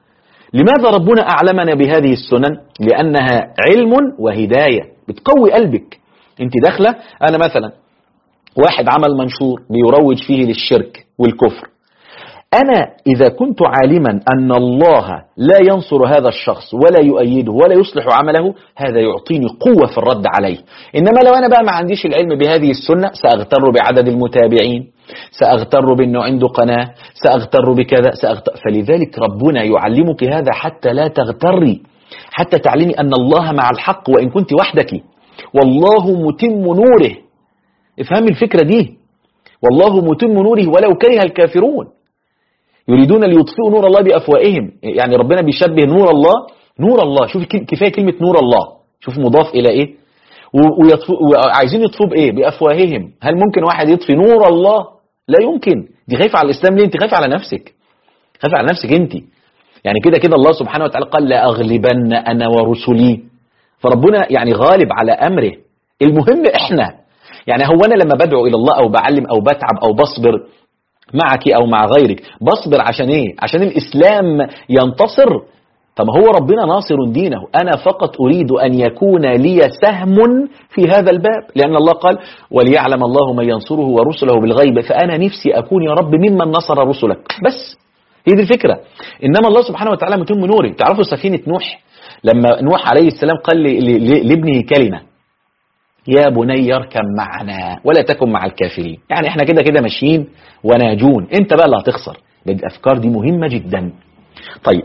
لماذا ربنا أعلمنا بهذه السنن؟ لأنها علم وهداية، بتقوي قلبك. انت داخلة، أنا مثلا واحد عمل منشور بيروج فيه للشرك والكفر، أنا إذا كنت عالما أن الله لا ينصر هذا الشخص ولا يؤيده ولا يصلح عمله، هذا يعطيني قوة في الرد عليه. إنما لو أنا بقى ما عنديش العلم بهذه السنة، سأغتر بعدد المتابعين، سأغتر بأنه عنده قناة، سأغتر بكذا، سأغتر. فلذلك ربنا يعلمك هذا حتى لا تغتري، حتى تعلمي أن الله مع الحق وإن كنت وحدك، والله متم نوره. افهمي الفكرة دي، والله متم نوره ولو كره الكافرون. يريدون ليطفئوا نور الله بأفواههم، يعني ربنا بيشبه نور الله نور الله. شوف كفاية كلمة نور الله، شوف مضاف إلى إيه، وعايزين يطفوا بإيه؟ بأفواههم. هل ممكن واحد يطفي نور الله؟ لا يمكن. دي خايفة على الإسلام ليه؟ أنت خايفة على نفسك، خايفة على نفسك أنت. يعني كده كده الله سبحانه وتعالى قال لا أغلبن أنا ورسلي، فربنا يعني غالب على أمره. المهم إحنا، يعني هو أنا لما بدعو إلى الله أو بعلم أو بتعب أو بصبر معك أو مع غيرك، بصبر عشان إيه؟ عشان الإسلام ينتصر. طب هو ربنا ناصر دينه، أنا فقط أريد أن يكون لي سهم في هذا الباب، لأن الله قال وليعلم الله من ينصره ورسله بالغيب، فأنا نفسي أكون يا رب ممن نصر رسلك. بس هي دي الفكرة. إنما الله سبحانه وتعالى متم نوره. تعرفوا سفينة نوح لما نوح عليه السلام قال لابنه كلمة، يا بني اركب معنا ولا تكن مع الكافرين. يعني احنا كده كده ماشيين وناجون، انت بقى اللي هتخسر. الافكار دي مهمة جدا. طيب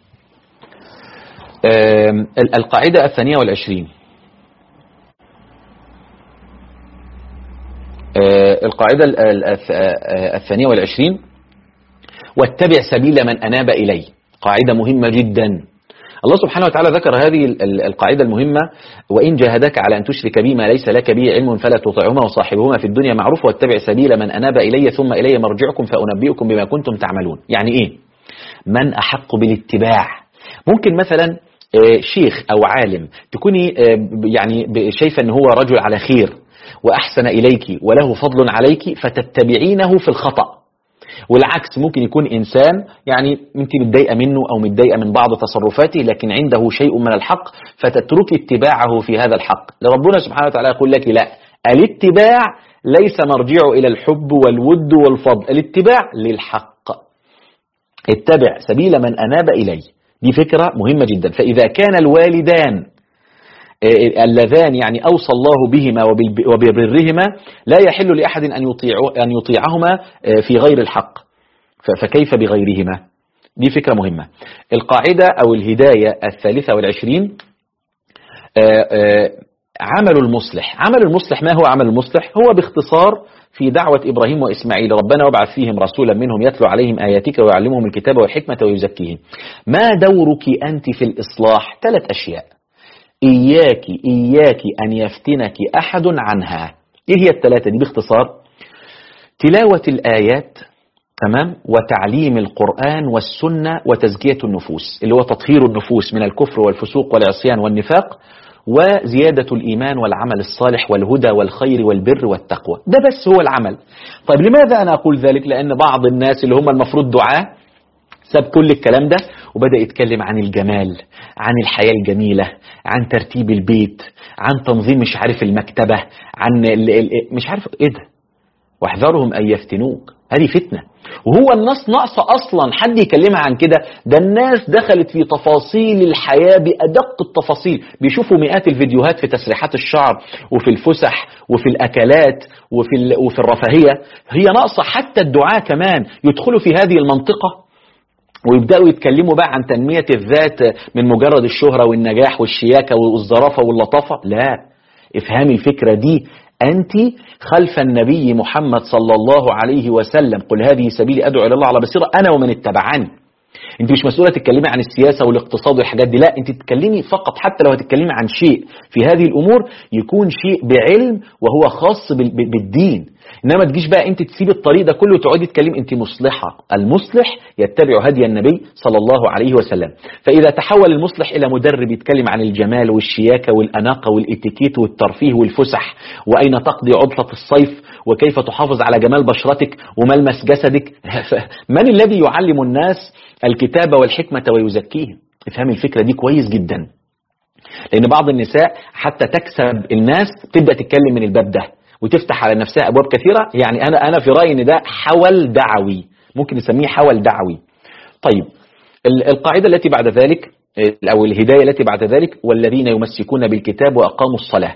القاعدة الثانية والعشرين، القاعدة الثانية والعشرين، واتبع سبيل من أناب إلي. قاعدة مهمة جدا. الله سبحانه وتعالى ذكر هذه القاعدة المهمة: وإن جاهداك على أن تشرك بي ما ليس لك به علم فلا تطعهما وصاحبهما في الدنيا معروف واتبع سبيل من أناب إلي ثم إلي مرجعكم فأنبئكم بما كنتم تعملون. يعني إيه؟ من أحق بالاتباع؟ ممكن مثلا شيخ أو عالم تكوني يعني شايفة أن هو رجل على خير وأحسن إليك وله فضل عليك فتتبعينه في الخطأ، والعكس ممكن يكون إنسان يعني أنت متضايقة منه أو متضايقة من بعض تصرفاته لكن عنده شيء من الحق فتترك اتباعه في هذا الحق. ربنا سبحانه وتعالى يقول لك لا، الاتباع ليس مرجع إلى الحب والود والفضل، الاتباع للحق. اتبع سبيل من أناب إلي، دي فكرة مهمة جدا. فإذا كان الوالدان اللذان يعني أوصى الله بهما وببرهما لا يحل لأحد أن يطيع أن يطيعهما في غير الحق، فكيف بغيرهما؟ دي فكرة مهمة. القاعدة أو الهداية الثالثة والعشرين، عمل المصلح. عمل المصلح، ما هو عمل المصلح؟ هو باختصار في دعوة إبراهيم وإسماعيل: ربنا وابعث فيهم رسولا منهم يتلو عليهم آياتك ويعلمهم الكتاب والحكمة ويزكيهم. ما دورك أنت في الإصلاح؟ ثلاث أشياء: إياك إياك أن يفتنك أحد عنها. إيه هي الثلاثة دي باختصار؟ تلاوة الآيات، تمام، وتعليم القرآن والسنة وتزكية النفوس، اللي هو تطهير النفوس من الكفر والفسوق والعصيان والنفاق، وزيادة الإيمان والعمل الصالح والهدى والخير والبر والتقوى. ده بس هو العمل. طيب لماذا أنا أقول ذلك؟ لأن بعض الناس اللي هم المفروض دعاة ساب كل الكلام ده وبدأ يتكلم عن الجمال، عن الحياة الجميلة، عن ترتيب البيت، عن تنظيم مش عارف المكتبة، عن مش عارف ايه ده. واحذرهم أن يفتنوك، هذه فتنة. وهو الناس ناقصة أصلا حد يكلمها عن كده؟ ده الناس دخلت في تفاصيل الحياة بأدق التفاصيل، بيشوفوا مئات الفيديوهات في تسريحات الشعر وفي الفسح وفي الأكلات وفي, وفي الرفاهية. هي ناقصة حتى الدعاة كمان يدخلوا في هذه المنطقة ويبدأوا يتكلموا بقى عن تنمية الذات من مجرد الشهرة والنجاح والشياكة والظرافة واللطافة. لا، افهمي الفكرة دي. أنت خلف النبي محمد صلى الله عليه وسلم: قل هذه سبيلي أدعو إلى الله على بصيرة أنا ومن اتبعني. أنت مش مسؤولة تتكلمي عن السياسة والاقتصاد والحاجات دي، لا، أنت تتكلمي فقط، حتى لو هتتكلمي عن شيء في هذه الأمور يكون شيء بعلم وهو خاص بالدين. إنما تجيش بقى أنت تسيب الطريق ده كله وتقعدي تكلم. أنت مصلحة. المصلح يتبع هدي النبي صلى الله عليه وسلم. فإذا تحول المصلح إلى مدرب يتكلم عن الجمال والشياكة والأناقة والإتيكيت والترفيه والفسح وأين تقضي عطلة الصيف وكيف تحافظ على جمال بشرتك وملمس جسدك، من الذي يعلم الناس الكتاب والحكمة ويزكيهم؟ افهم الفكرة دي كويس جدا، لأن بعض النساء حتى تكسب الناس تبدأ تتكلم من الباب ده وتفتح على نفسها أبواب كثيرة. يعني أنا أنا في رأيي إن ده حول دعوي، ممكن نسميه حول دعوي. طيب القاعدة التي بعد ذلك أو الهداية التي بعد ذلك: والذين يمسكون بالكتاب وأقاموا الصلاة.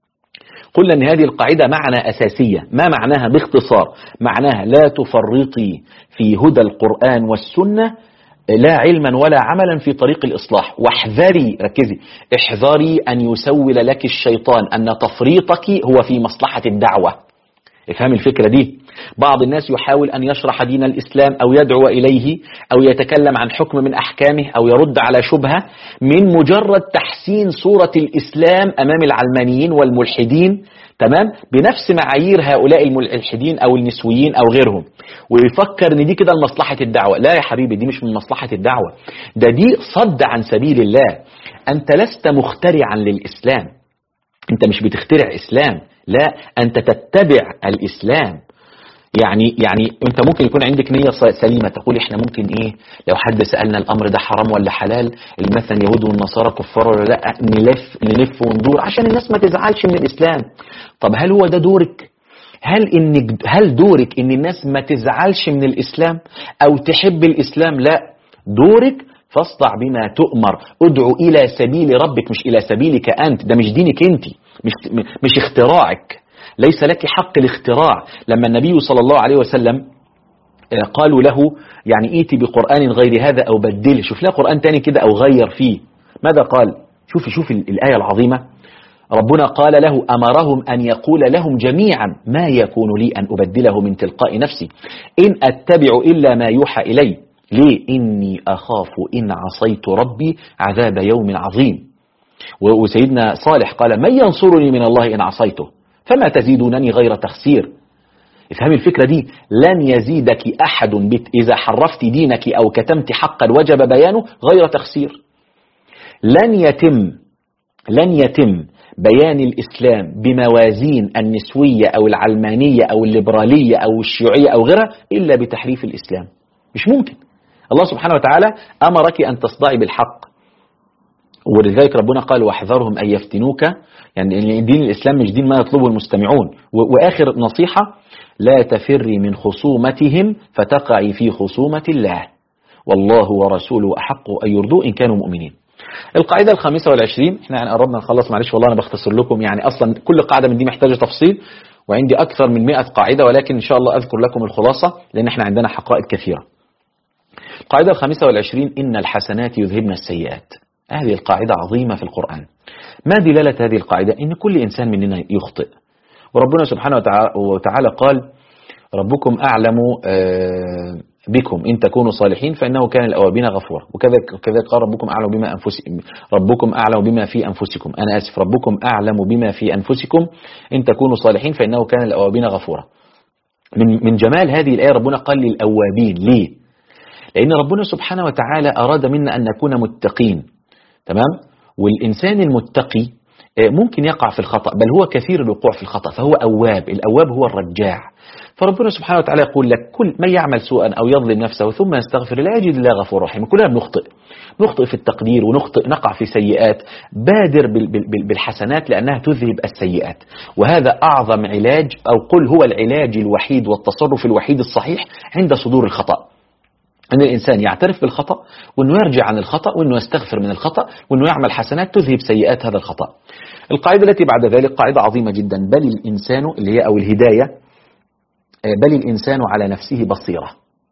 قلنا أن هذه القاعدة معنى أساسية. ما معناها باختصار؟ معناها لا تفرطي في هدى القرآن والسنة لا علما ولا عملا في طريق الإصلاح. واحذري، ركزي، احذري أن يسول لك الشيطان أن تفريطك هو في مصلحة الدعوة. افهم الفكرة دي. بعض الناس يحاول أن يشرح دين الإسلام أو يدعو إليه أو يتكلم عن حكم من أحكامه أو يرد على شبهة من مجرد تحسين صورة الإسلام أمام العلمانيين والملحدين، تمام، بنفس معايير هؤلاء الملحدين أو النسويين أو غيرهم، ويفكر ان دي كده لمصلحة الدعوة. لا يا حبيبي، دي مش من مصلحة الدعوة، ده دي صد عن سبيل الله. أنت لست مخترعا للإسلام، أنت مش بتخترع إسلام، لا، أنت تتبع الإسلام. يعني يعني أنت ممكن يكون عندك نية سليمة، تقول إحنا ممكن إيه لو حد سألنا الأمر ده حرام ولا حلال، مثلا يهود والنصارى كفار ولا لا، نلف نلف وندور عشان الناس ما تزعلش من الإسلام. طب هل هو ده دورك؟ هل إنك هل دورك إن الناس ما تزعلش من الإسلام أو تحب الإسلام؟ لا، دورك فاصدع بما تؤمر، ادعو إلى سبيل ربك مش إلى سبيلك أنت. ده مش دينك أنت، مش مش اختراعك، ليس لك حق الاختراع. لما النبي صلى الله عليه وسلم قالوا له يعني ائتي بقرآن غير هذا أو بدله، شوف لا قرآن تاني كده أو غير فيه، ماذا قال؟ شوف شوف الآية العظيمة. ربنا قال له أمرهم أن يقول لهم جميعا ما يكون لي أن أبدله من تلقاء نفسي إن أتبع إلا ما يوحى إلي، ليه؟ إني أخاف إن عصيت ربي عذاب يوم عظيم. وسيدنا صالح قال من ينصرني من الله إن عصيته فما تزيدونني غير تخسير. افهمي الفكرة دي، لن يزيدك أحد بت إذا حرفت دينك أو كتمت حقا وجب بيانه غير تخسير. لن يتم لن يتم بيان الإسلام بموازين النسوية أو العلمانية أو الليبرالية أو الشيوعية أو غيرها إلا بتحريف الإسلام، مش ممكن. الله سبحانه وتعالى أمرك أن تصدعي بالحق، ولذلك ربنا قال واحذرهم أن يفتنوك. يعني دين الإسلام مش دين ما يطلبه المستمعون. وآخر نصيحة: لا تفري من خصومتهم فتقعي في خصومة الله والله ورسوله أحق أن يرضوا إن كانوا مؤمنين. القاعدة الخامسة والعشرين، احنا يعني قربنا نخلص، معلش والله أنا بختصر لكم، يعني أصلا كل قاعدة من دي محتاجة تفصيل، وعندي أكثر من مئة قاعدة، ولكن إن شاء الله أذكر لكم الخلاصة لأن احنا عندنا حقائق كثيرة. القاعدة الخامسة والعشرين: إن الحسنات يذهبن السيئات. هذه القاعدة عظيمة في القرآن. ما دلالة هذه القاعدة؟ إن كل إنسان مننا يخطئ، وربنا سبحانه وتعالى قال ربكم أعلم بكم إن تكونوا صالحين فإنه كان الأوابين غفورا، وكذا قال ربكم أعلم بما أنفسكم ربكم أعلم بما في أنفسكم أنا آسف ربكم أعلم بما في أنفسكم إن تكونوا صالحين فإنه كان الأوابين غفورا. من من جمال هذه الآية ربنا قال للأوابين. ليه؟ لأن ربنا سبحانه وتعالى أراد منا أن نكون متقين، تمام؟ والإنسان المتقي ممكن يقع في الخطأ، بل هو كثير الوقوع في الخطأ، فهو أواب. الأواب هو الرجاع. فربنا سبحانه وتعالى يقول لك كل من يعمل سوءا أو يظلم نفسه ثم يستغفر لا يجد الله غفور رحيم. كلنا بنخطئ، نخطئ في التقدير ونخطئ نقع في سيئات. بادر بالحسنات لأنها تذهب السيئات، وهذا أعظم علاج، أو قل هو العلاج الوحيد والتصرف الوحيد الصحيح عند صدور الخطأ، أن الإنسان يعترف بالخطأ وأنه يرجع عن الخطأ وأنه يستغفر من الخطأ وأنه يعمل حسنات تذهب سيئات هذا الخطأ. القاعدة التي بعد ذلك قاعدة عظيمة جدا: بل الإنسان، اللي هي أو الهداية، بل الإنسان على نفسه بصيرة.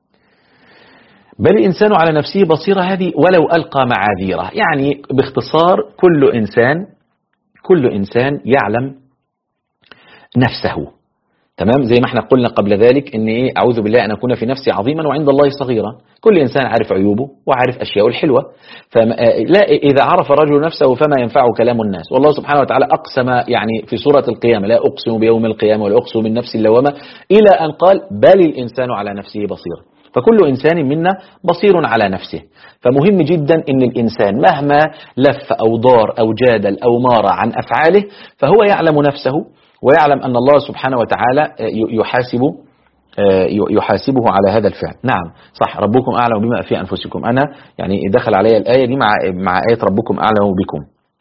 بل الإنسان على نفسه بصيرة هذه ولو ألقى معاذيره. يعني باختصار كل إنسان كل إنسان يعلم نفسه، تمام. زي ما احنا قلنا قبل ذلك ان ايه، اعوذ بالله ان اكون في نفسي عظيما وعند الله صغيرا. كل انسان عارف عيوبه وعارف اشياءه الحلوه، فلا اذا عرف الرجل نفسه فما ينفعه كلام الناس. والله سبحانه وتعالى اقسم يعني في سوره القيامه: لا اقسم بيوم القيامه ولا اقسم بالنفس اللوامه، الى ان قال: بل الانسان على نفسه بصير. فكل انسان منا بصير على نفسه. فمهم جدا ان الانسان مهما لف او دار او جادل او مار عن افعاله فهو يعلم نفسه، ويعلم أن الله سبحانه وتعالى يحاسب يحاسبه على هذا الفعل. نعم صح، ربكم أعلم بما في أنفسكم. أنا يعني دخل علي الآية دي مع مع آية ربكم أعلم بكم.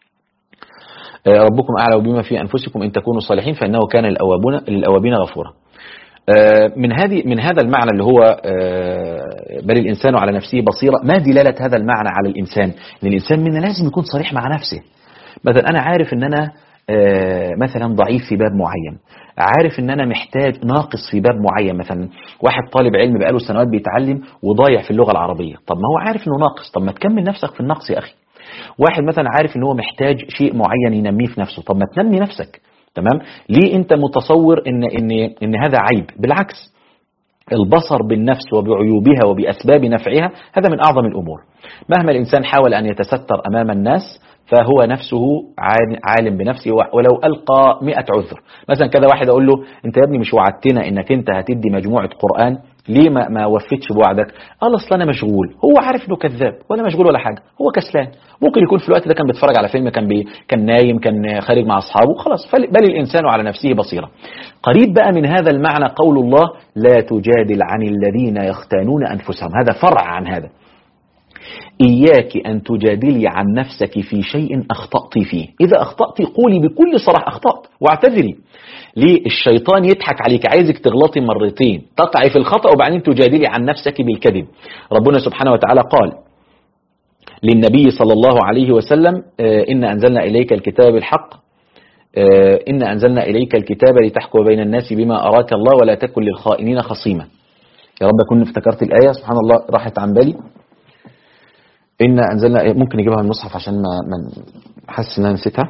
ربكم أعلم بما في أنفسكم إن تكونوا صالحين فإنه كان للأوابين للأوابين غفورا. من هذه من هذا المعنى اللي هو بل الإنسان على نفسه بصيرة، ما دلالة هذا المعنى على الإنسان؟ إن الإنسان منا لازم يكون صريح مع نفسه. مثلا أنا عارف إن أنا مثلا ضعيف في باب معين، عارف ان انا محتاج ناقص في باب معين. مثلا واحد طالب علم بقاله سنوات بيتعلم وضايع في اللغة العربية، طب ما هو عارف انه ناقص، طب ما تكمل نفسك في النقص يا اخي. واحد مثلا عارف ان هو محتاج شيء معين ينميه في نفسه، طب ما تنمي نفسك. تمام. ليه انت متصور ان ان ان هذا عيب؟ بالعكس، البصر بالنفس وبعيوبها وبأسباب نفعها هذا من أعظم الأمور. مهما الإنسان حاول أن يتستر أمام الناس فهو نفسه عالم بنفسه، ولو ألقى مئة عذر. مثلا كذا واحد أقول له: أنت يا ابني مش وعدتنا أنك أنت هتدي مجموعة قرآن، ليه ما, ما وفتش بوعدك؟ قال: أصلا أنا مشغول. هو عارف أنه كذاب ولا مشغول ولا حاجة، هو كسلان. ممكن يكون في الوقت ده كان بيتفرج على فيلم، كان بي كان نايم، كان خارج مع أصحابه، خلاص. بل الإنسان على نفسه بصيرة. قريب بقى من هذا المعنى قول الله: لا تجادل عن الذين يختانون أنفسهم. هذا فرع عن هذا. إياك أن تجادلي عن نفسك في شيء أخطأت فيه. إذا أخطأت قولي بكل صراحة: أخطأت، واعتذري. ليه؟ الشيطان يضحك عليك، عايزك تغلطي مرتين، تقعي في الخطأ وبعدين تجادلي عن نفسك بالكذب. ربنا سبحانه وتعالى قال للنبي صلى الله عليه وسلم: إن أنزلنا إليك الكتاب بالحق إن أنزلنا إليك الكتاب لتحكم بين الناس بما أراك الله ولا تكن للخائنين خصيما. يا رب أكون افتكرت الآية، سبحان الله راحت عن بالي. إن أنزلنا، ممكن نجيبها من المصحف عشان ما حاسس إن أنا نسيتها.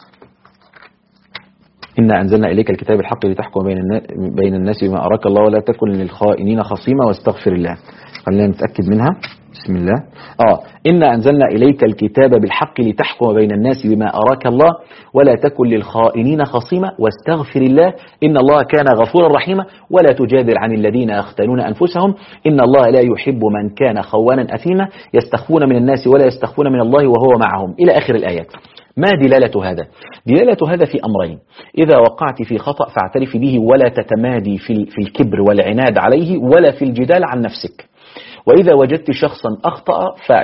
إن أنزلنا إليك الكتاب الحق لتحكم بين الناس بين الناس بما أراك الله ولا تكن للخائنين خصيما واستغفر الله. خلينا نتأكد منها. بسم الله. آه إن أنزلنا إليك الكتاب بالحق لتحكم بين الناس بما أراك الله ولا تكن للخائنين خصيما واستغفر الله إن الله كان غفورا رحيما ولا تجادل عن الذين يختانون أنفسهم إن الله لا يحب من كان خوانا أثيما يستخفون من الناس ولا يستخفون من الله وهو معهم، إلى آخر الآيات. ما دلالة هذا؟ دلالة هذا في أمرين: إذا وقعت في خطأ فاعترف به ولا تتمادي في الكبر والعناد عليه ولا في الجدال عن نفسك. وإذا وجدت شخصا أخطأ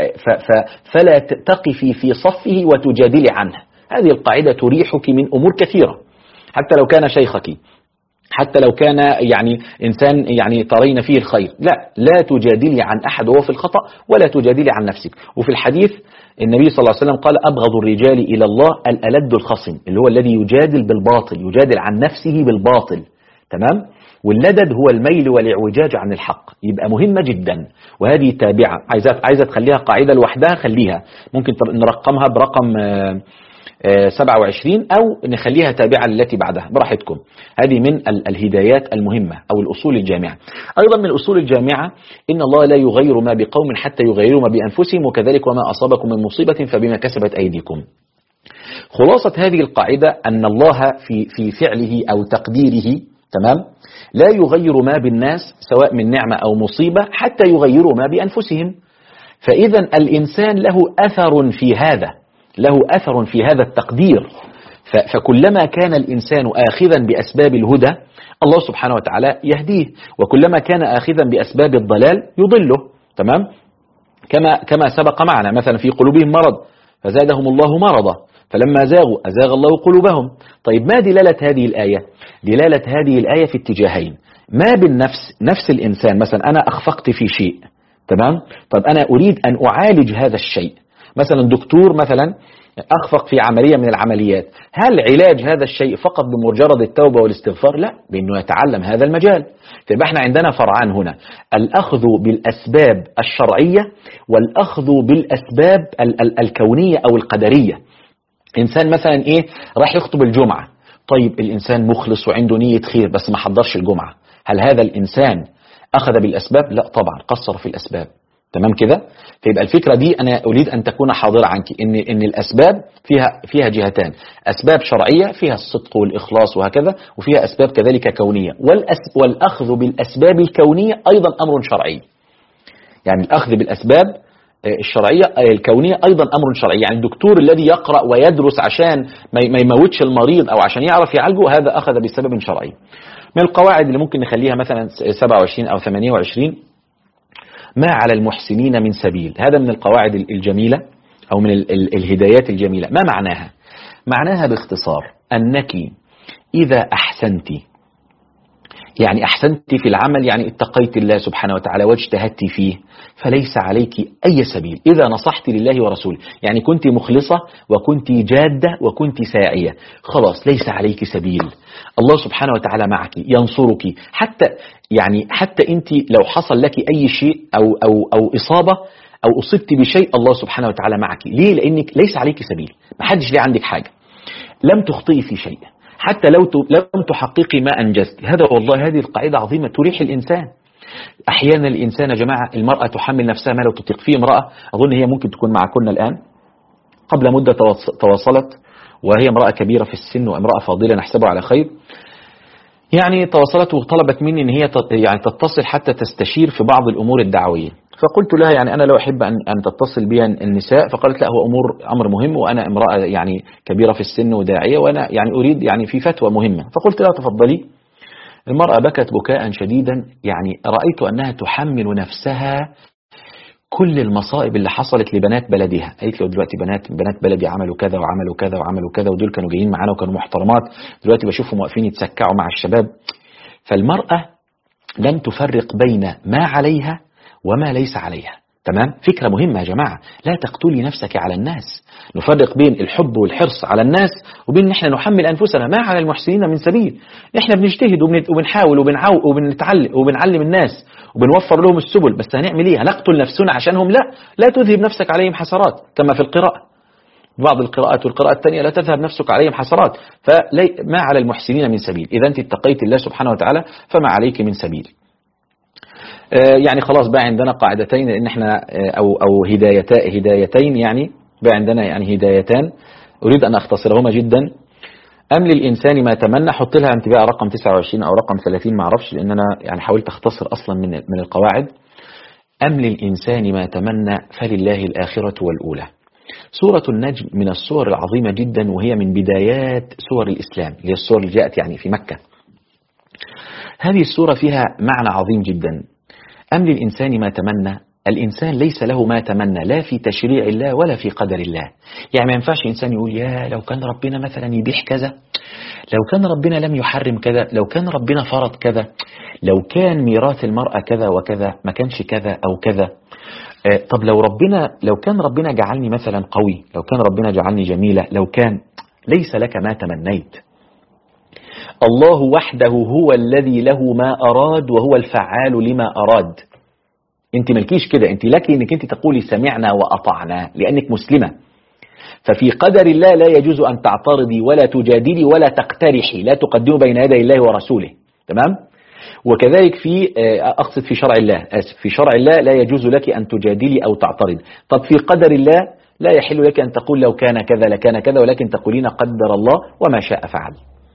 فلا تقفي في صفه وتجادلي عنه. هذه القاعدة تريحك من أمور كثيرة، حتى لو كان شيخك، حتى لو كان يعني إنسان يعني ترين فيه الخير. لا لا تجادلي عن أحد وهو في الخطأ ولا تجادلي عن نفسك. وفي الحديث النبي صلى الله عليه وسلم قال: أبغض الرجال إلى الله الألد الخصم، اللي هو الذي يجادل بالباطل، يجادل عن نفسه بالباطل. تمام. واللدد هو الميل والاعوجاج عن الحق. يبقى مهمة جدا، وهذه تابعة. عايزة عايزة تخليها قاعدة لوحدها خليها، ممكن نرقمها برقم سبعة وعشرين أو نخليها تابعة للتي بعدها براحتكم. هذه من الهدايات المهمة أو الأصول الجامعة. أيضا من الأصول الجامعة: إن الله لا يغير ما بقوم حتى يغيروا ما بأنفسهم وكذلك وما أصابكم من مصيبة فبما كسبت أيديكم. خلاصة هذه القاعدة أن الله في في فعله أو تقديره تمام لا يغير ما بالناس سواء من نعمة أو مصيبة حتى يغيروا ما بأنفسهم. فإذا الإنسان له أثر في هذا، له أثر في هذا التقدير. فكلما كان الإنسان آخذا بأسباب الهدى الله سبحانه وتعالى يهديه، وكلما كان آخذا بأسباب الضلال يضله. تمام. كما كما سبق معنا، مثلا في قلوبهم مرض فزادهم الله مرضا فلما زاغوا أزاغ الله قلوبهم. طيب ما دلالة هذه الآية؟ دلالة هذه الآية في اتجاهين: ما بالنفس، نفس الإنسان، مثلا أنا أخفقت في شيء، تمام، طب أنا أريد أن أعالج هذا الشيء. مثلا دكتور مثلا أخفق في عملية من العمليات، هل علاج هذا الشيء فقط بمجرد التوبة والاستغفار؟ لا، بأنه يتعلم هذا المجال. فيبقى احنا عندنا فرعان هنا: الأخذ بالأسباب الشرعية والأخذ بالأسباب ال ال الكونية أو القدرية. إنسان مثلا إيه راح يخطب الجمعة طيب الإنسان مخلص وعنده نية خير بس ما حضرش الجمعة، هل هذا الإنسان أخذ بالأسباب؟ لا طبعا، قصر في الأسباب. تمام كده؟ فيبقى الفكرة دي أنا أريد أن تكون حاضرة عنك، إن إن الأسباب فيها فيها جهتان، أسباب شرعية فيها الصدق والإخلاص وهكذا، وفيها أسباب كذلك كونية، والأس والأخذ بالأسباب الكونية أيضا أمر شرعي. يعني الأخذ بالأسباب الشرعية الكونية أيضا أمر شرعي. يعني الدكتور الذي يقرأ ويدرس عشان ما يموتش المريض أو عشان يعرف يعالجه، هذا أخذ بسبب شرعي. من القواعد اللي ممكن نخليها مثلا سبعة وعشرين أو ثمانية وعشرين، ما على المحسنين من سبيل. هذا من القواعد الجميلة أو من الهدايات الجميلة. ما معناها؟ معناها باختصار أنك إذا أحسنت، يعني أحسنت في العمل، يعني اتقيت الله سبحانه وتعالى واجتهدت فيه، فليس عليك أي سبيل. إذا نصحت لله ورسوله، يعني كنت مخلصة وكنت جادة وكنت ساعية، خلاص ليس عليك سبيل. الله سبحانه وتعالى معك ينصرك، حتى يعني حتى أنت لو حصل لك أي شيء أو, أو, أو إصابة أو أصبت بشيء، الله سبحانه وتعالى معك. ليه؟ لأنك ليس عليك سبيل، ما حدش ليه عندك حاجة، لم تخطئي في شيء، حتى لو لم تحققي ما أنجزت. هذا والله هذه القاعدة عظيمة تريح الإنسان. أحيانا الإنسان يا جماعة، المرأة تحمل نفسها ما لو تطيق. في امرأة أظن هي ممكن تكون معكنا الآن، قبل مدة تواصلت، وهي امرأة كبيرة في السن وامرأة فاضلة نحسبها على خير، يعني تواصلت وطلبت مني أن هي يعني تتصل حتى تستشير في بعض الأمور الدعوية. فقلت لها يعني أنا لو أحب أن أن تتصل بي النساء. فقالت لا، هو أمور أمر مهم، وأنا امرأة يعني كبيرة في السن وداعية، وأنا يعني أريد يعني في فتوى مهمة. فقلت لها تفضلي. المرأة بكت بكاء شديدا، يعني رأيت أنها تحمل نفسها كل المصائب اللي حصلت لبنات بلدها. قالت له دلوقتي بنات بنات بلدي عملوا كذا وعملوا كذا وعملوا كذا، ودول كانوا جايين معانا وكانوا محترمات، دلوقتي بشوفهم واقفين يتسكعوا مع الشباب. فالمرأة لم تفرق بين ما عليها وما ليس عليها. تمام؟ فكرة مهمة يا جماعة، لا تقتلي نفسك على الناس. نفرق بين الحب والحرص على الناس وبين نحن نحمل أنفسنا ما على المحسنين من سبيل. نحن بنجتهد وبنحاول وبنعو وبنتعلم وبنعلم الناس وبنوفر لهم السبل، بس هنعمل ايه؟ هنقتل نفسنا عشانهم؟ لا، لا تذهب نفسك عليهم حسرات، كما في القراءة بعض القراءات والقراءة الثانية لا تذهب نفسك عليهم حسرات. فما على المحسنين من سبيل. إذا أنت اتقيت الله سبحانه وتعالى فما عليك من سبيل. يعني خلاص بقى عندنا قاعدتين، لأن احنا أو أو هدايتين هدايتين يعني بقى عندنا يعني هدايتان أريد أن أختصرهما جدا. أم للإنسان ما تمنى، حط لها أنت بقى رقم تسعة وعشرين أو رقم ثلاثين ما أعرفش، لأن أنا يعني حاولت أختصر أصلا من من القواعد. أم للإنسان ما تمنى فلله الآخرة والأولى. سورة النجم من السور العظيمة جدا، وهي من بدايات سور الإسلام، هي السور اللي جاءت يعني في مكة. هذه السورة فيها معنى عظيم جدا. أم للإنسان ما تمنى، الإنسان ليس له ما تمنى، لا في تشريع الله ولا في قدر الله. يعني ما ينفعش إنسان يقول يا لو كان ربنا مثلا يبيح كذا، لو كان ربنا لم يحرم كذا، لو كان ربنا فرض كذا، لو كان ميراث المرأة كذا وكذا ما كانش كذا أو كذا. آه طب لو ربنا لو كان ربنا جعلني مثلا قوي، لو كان ربنا جعلني جميلة، لو كان. ليس لك ما تمنيت. الله وحده هو الذي له ما أراد وهو الفعال لما أراد. انت ملكيش كده، انت لك انك انت تقولي سمعنا وأطعنا لأنك مسلمة. ففي قدر الله لا يجوز أن تعترضي ولا تجادلي ولا تقترحي، لا تقدموا بين يدي الله ورسوله. تمام؟ وكذلك في أقصد في شرع الله، آسف، في شرع الله لا يجوز لك أن تجادلي أو تعترض. طب في قدر الله لا يحل لك أن تقول لو كان كذا لكان كذا، ولكن تقولين قدر الله وما شاء فعل.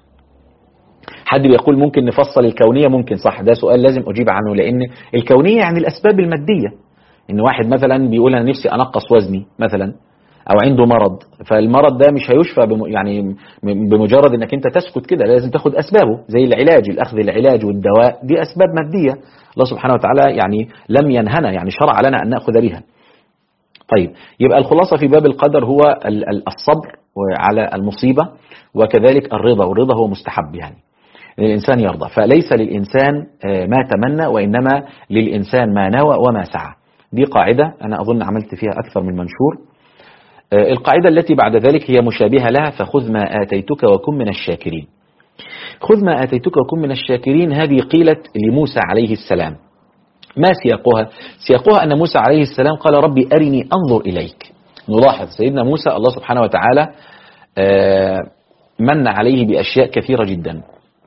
حد بيقول ممكن نفصل الكونية، ممكن صح، ده سؤال لازم أجيب عنه، لأن الكونية يعني الأسباب المادية. إن واحد مثلا بيقول أنا نفسي أنقص وزني مثلا، أو عنده مرض، فالمرض ده مش هيشفى بم يعني بمجرد إنك أنت تسكت كده، لازم تاخد أسبابه زي العلاج، الأخذ العلاج والدواء دي أسباب مادية الله سبحانه وتعالى يعني لم ينهنا، يعني شرع لنا أن نأخذ بها. طيب، يبقى الخلاصة في باب القدر هو الصبر على المصيبة، وكذلك الرضا، والرضا هو مستحب يعني الإنسان يرضى. فليس للإنسان ما تمنى، وإنما للإنسان ما نوى وما سعى. دي قاعدة أنا أظن عملت فيها أكثر من منشور. القاعدة التي بعد ذلك هي مشابهة لها، فخذ ما آتيتك وكن من الشاكرين. خذ ما آتيتك وكن من الشاكرين هذه قيلت لموسى عليه السلام. ما سياقها؟ سياقها أن موسى عليه السلام قال ربي أرني أنظر إليك. نلاحظ سيدنا موسى الله سبحانه وتعالى من عليه بأشياء كثيرة جدا.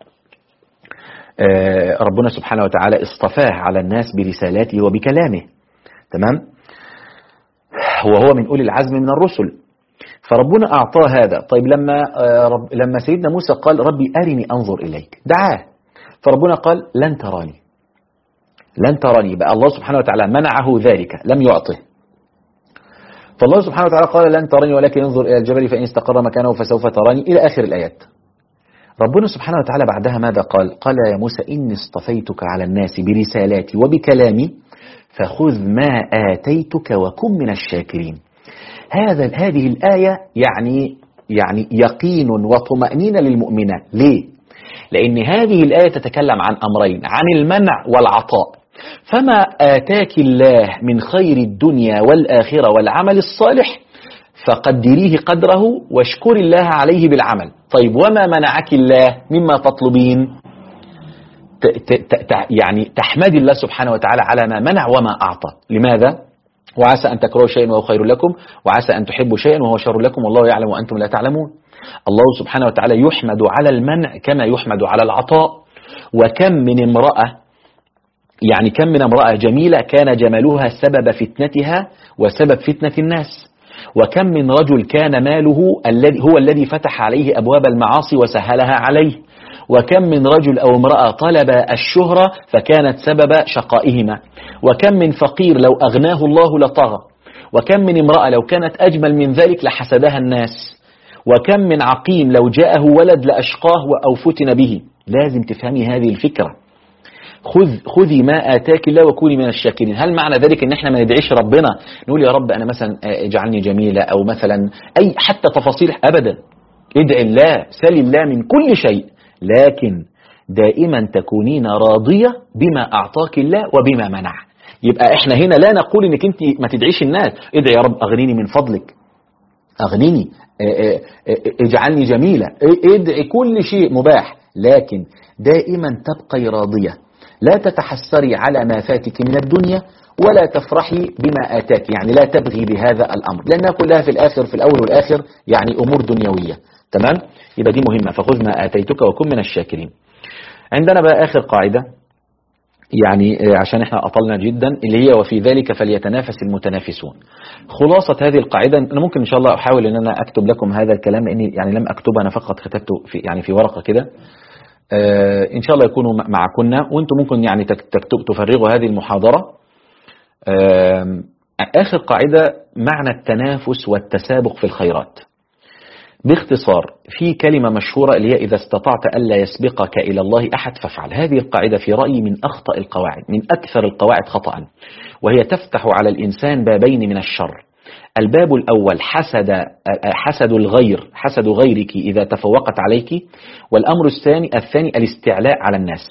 ربنا سبحانه وتعالى اصطفاه على الناس برسالاته وبكلامه، تمام، وهو من أولي العزم من الرسل، فربنا أعطاه هذا. طيب لما رب لما سيدنا موسى قال ربي أرني أنظر إليك، دعاه، فربنا قال لن تراني، لن تراني، بقى الله سبحانه وتعالى منعه ذلك، لم يعطه. فالله سبحانه وتعالى قال لن تراني ولكن انظر إلى الجبل فإن استقر مكانه فسوف تراني، إلى آخر الآيات. ربنا سبحانه وتعالى بعدها ماذا قال؟ قال يا موسى إني اصطفيتك على الناس برسالاتي وبكلامي فخذ ما آتيتك وكن من الشاكرين. هذا هذه الآية يعني يعني يقين وطمأنينة للمؤمنة. ليه؟ لأن هذه الآية تتكلم عن أمرين، عن المنع والعطاء. فما آتاك الله من خير الدنيا والآخرة والعمل الصالح فقدريه قدره واشكر الله عليه بالعمل. طيب وما منعك الله مما تطلبين؟ ت ت ت يعني تحمد الله سبحانه وتعالى على ما منع وما أعطى. لماذا؟ وعسى أن تكرهوا شيئا وهو خير لكم وعسى أن تحبوا شيئا وهو شر لكم والله يعلم وأنتم لا تعلمون. الله سبحانه وتعالى يحمد على المنع كما يحمد على العطاء. وكم من امرأة يعني كم من امرأة جميلة كان جمالها سبب فتنتها وسبب فتنة الناس. وكم من رجل كان ماله الذي هو الذي فتح عليه أبواب المعاصي وسهلها عليه. وكم من رجل أو امرأة طلب الشهرة فكانت سبب شقائهما. وكم من فقير لو أغناه الله لطغى. وكم من امرأة لو كانت أجمل من ذلك لحسدها الناس. وكم من عقيم لو جاءه ولد لأشقاه أو فتن به. لازم تفهمي هذه الفكرة. خذ خذي ما آتاك الله وكوني من الشاكرين. هل معنى ذلك ان احنا ما ندعيش ربنا نقول يا رب انا مثلا اجعلني جميلة او مثلا اي حتى تفاصيل؟ ابدا، ادعي الله، سل الله من كل شيء، لكن دائما تكونين راضية بما اعطاك الله وبما منع. يبقى احنا هنا لا نقول انك انت ما تدعيش الناس، ادعي يا رب اغنيني من فضلك، اغنيني، اجعلني جميلة، ادعي كل شيء مباح، لكن دائما تبقي راضية، لا تتحسري على ما فاتك من الدنيا ولا تفرحي بما آتاك، يعني لا تبغي بهذا الأمر، لأنها كلها في الآخر في الأول والآخر يعني أمور دنيوية. تمام؟ يبقى دي مهمة. فخذ ما آتيتك وكن من الشاكرين. عندنا بقى آخر قاعدة يعني عشان احنا أطلنا جدا، اللي هي وفي ذلك فليتنافس المتنافسون. خلاصة هذه القاعدة أنا ممكن إن شاء الله أحاول أن أنا أكتب لكم هذا الكلام، لأني يعني لم أكتبه أنا فقط، كتبته في يعني في ورقة كده. آه إن شاء الله يكونوا معكنا وأنتم ممكن يعني تكتب تفرغوا هذه المحاضرة. آه آخر قاعدة معنى التنافس والتسابق في الخيرات. باختصار في كلمة مشهورة اللي هي إذا استطعت ألا يسبقك إلى الله أحد فافعل. هذه القاعدة في رأيي من أخطأ القواعد، من أكثر القواعد خطأ، وهي تفتح على الإنسان بابين من الشر. الباب الأول حسد حسد الغير، حسد غيرك إذا تفوقت عليك. والأمر الثاني الثاني الاستعلاء على الناس.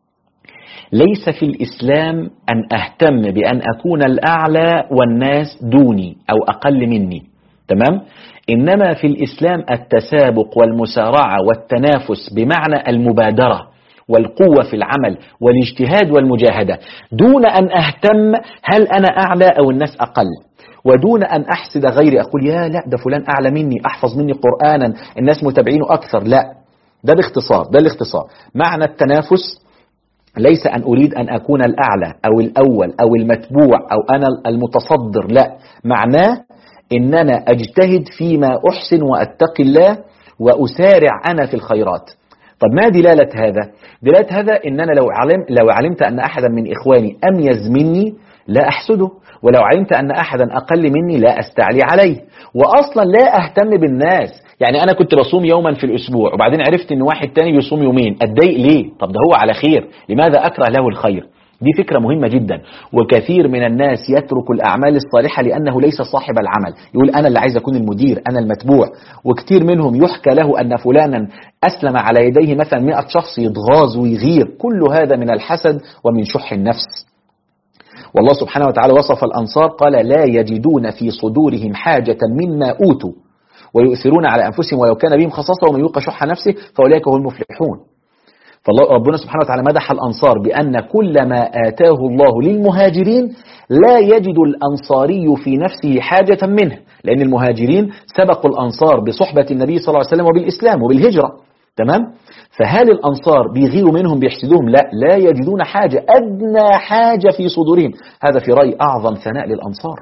ليس في الإسلام أن أهتم بأن أكون الأعلى والناس دوني أو أقل مني، تمام؟ إنما في الإسلام التسابق والمسارعة والتنافس بمعنى المبادرة والقوة في العمل والاجتهاد والمجاهدة، دون أن أهتم هل أنا أعلى أو الناس أقل، ودون أن أحسد غيري أقول يا لا ده فلان أعلى مني، أحفظ مني قرآنا، الناس متابعينه أكثر. لا، ده باختصار، ده الاختصار. معنى التنافس ليس أن أريد أن أكون الأعلى أو الأول أو المتبوع أو أنا المتصدر، لا، معناه إن أنا أجتهد فيما أحسن وأتقي الله وأسارع أنا في الخيرات. طب ما دلالة هذا؟ دلالة هذا إن أنا لو علم لو علمت أن أحدا من إخواني أميز مني لا أحسده، ولو علمت أن أحدا أقل مني لا أستعلي عليه، وأصلا لا أهتم بالناس. يعني أنا كنت بصوم يوما في الأسبوع وبعدين عرفت أن واحد تاني بيصوم يومين، أتضايق ليه؟ طب ده هو على خير، لماذا أكره له الخير؟ دي فكرة مهمة جدا. وكثير من الناس يترك الأعمال الصالحة لأنه ليس صاحب العمل، يقول أنا اللي عايز أكون المدير، أنا المتبوع. وكثير منهم يحكى له أن فلانا أسلم على يديه مثلا مئة شخص، يتغاظ ويغير. كل هذا من الحسد ومن شح النفس. والله سبحانه وتعالى وصف الأنصار قال لا يجدون في صدورهم حاجة مما أوتوا ويؤثرون على أنفسهم ولو كان بهم خصاصة ومن يوق شح نفسه فأولئك هم المفلحون. فالله ربنا سبحانه وتعالى مدح الأنصار بأن كل ما آتاه الله للمهاجرين لا يجد الأنصاري في نفسه حاجة منه، لأن المهاجرين سبقوا الأنصار بصحبة النبي صلى الله عليه وسلم وبالإسلام وبالهجرة. تمام؟ فهل الأنصار بيغيروا منهم بيحسدوهم؟ لا، لا يجدون حاجة، أدنى حاجة في صدورهم. هذا في رأي أعظم ثناء للأنصار،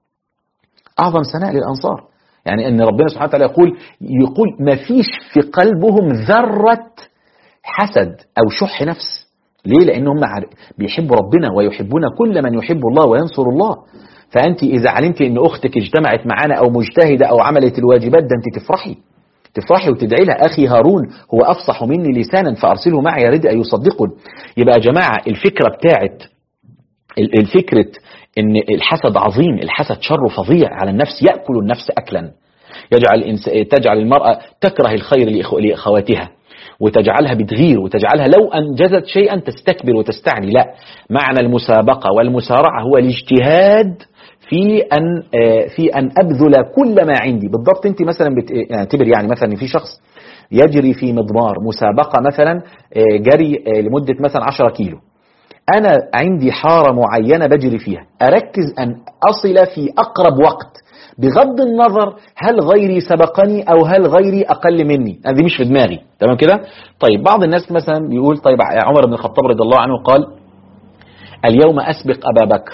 أعظم ثناء للأنصار. يعني أن ربنا سبحانه وتعالى يقول يقول ما فيش في قلبهم ذرة حسد أو شح نفس. ليه؟ لأنهم بيحبوا ربنا ويحبون كل من يحب الله وينصر الله. فأنت إذا علمت أن أختك اجتمعت معنا أو مجتهدة أو عملت الواجبات، ده أنت تفرحي تفرحي وتدعي لها. أخي هارون هو أفصح مني لسانا فأرسله معي يريد أن يصدقني. يبقى يا جماعة الفكرة بتاعت الفكرة أن الحسد عظيم، الحسد شر فظيع على النفس، يأكل النفس أكلا، يجعل تجعل المرأة تكره الخير لأخواتها وتجعلها بتغير وتجعلها لو أنجزت شيئا تستكبر وتستعني. لا، معنى المسابقة والمسارعة هو الاجتهاد في أن في أن أبذل كل ما عندي. بالضبط أنت مثلا بتعتبر يعني مثلا في شخص يجري في مضمار مسابقة مثلا جري لمدة مثلا عشرة كيلو، أنا عندي حارة معينة بجري فيها، أركز أن أصل في أقرب وقت بغض النظر هل غيري سبقني أو هل غيري أقل مني، هذه مش في دماغي. تمام كده؟ طيب بعض الناس مثلا بيقول طيب عمر بن الخطاب رضي الله عنه قال اليوم أسبق أبا بكر.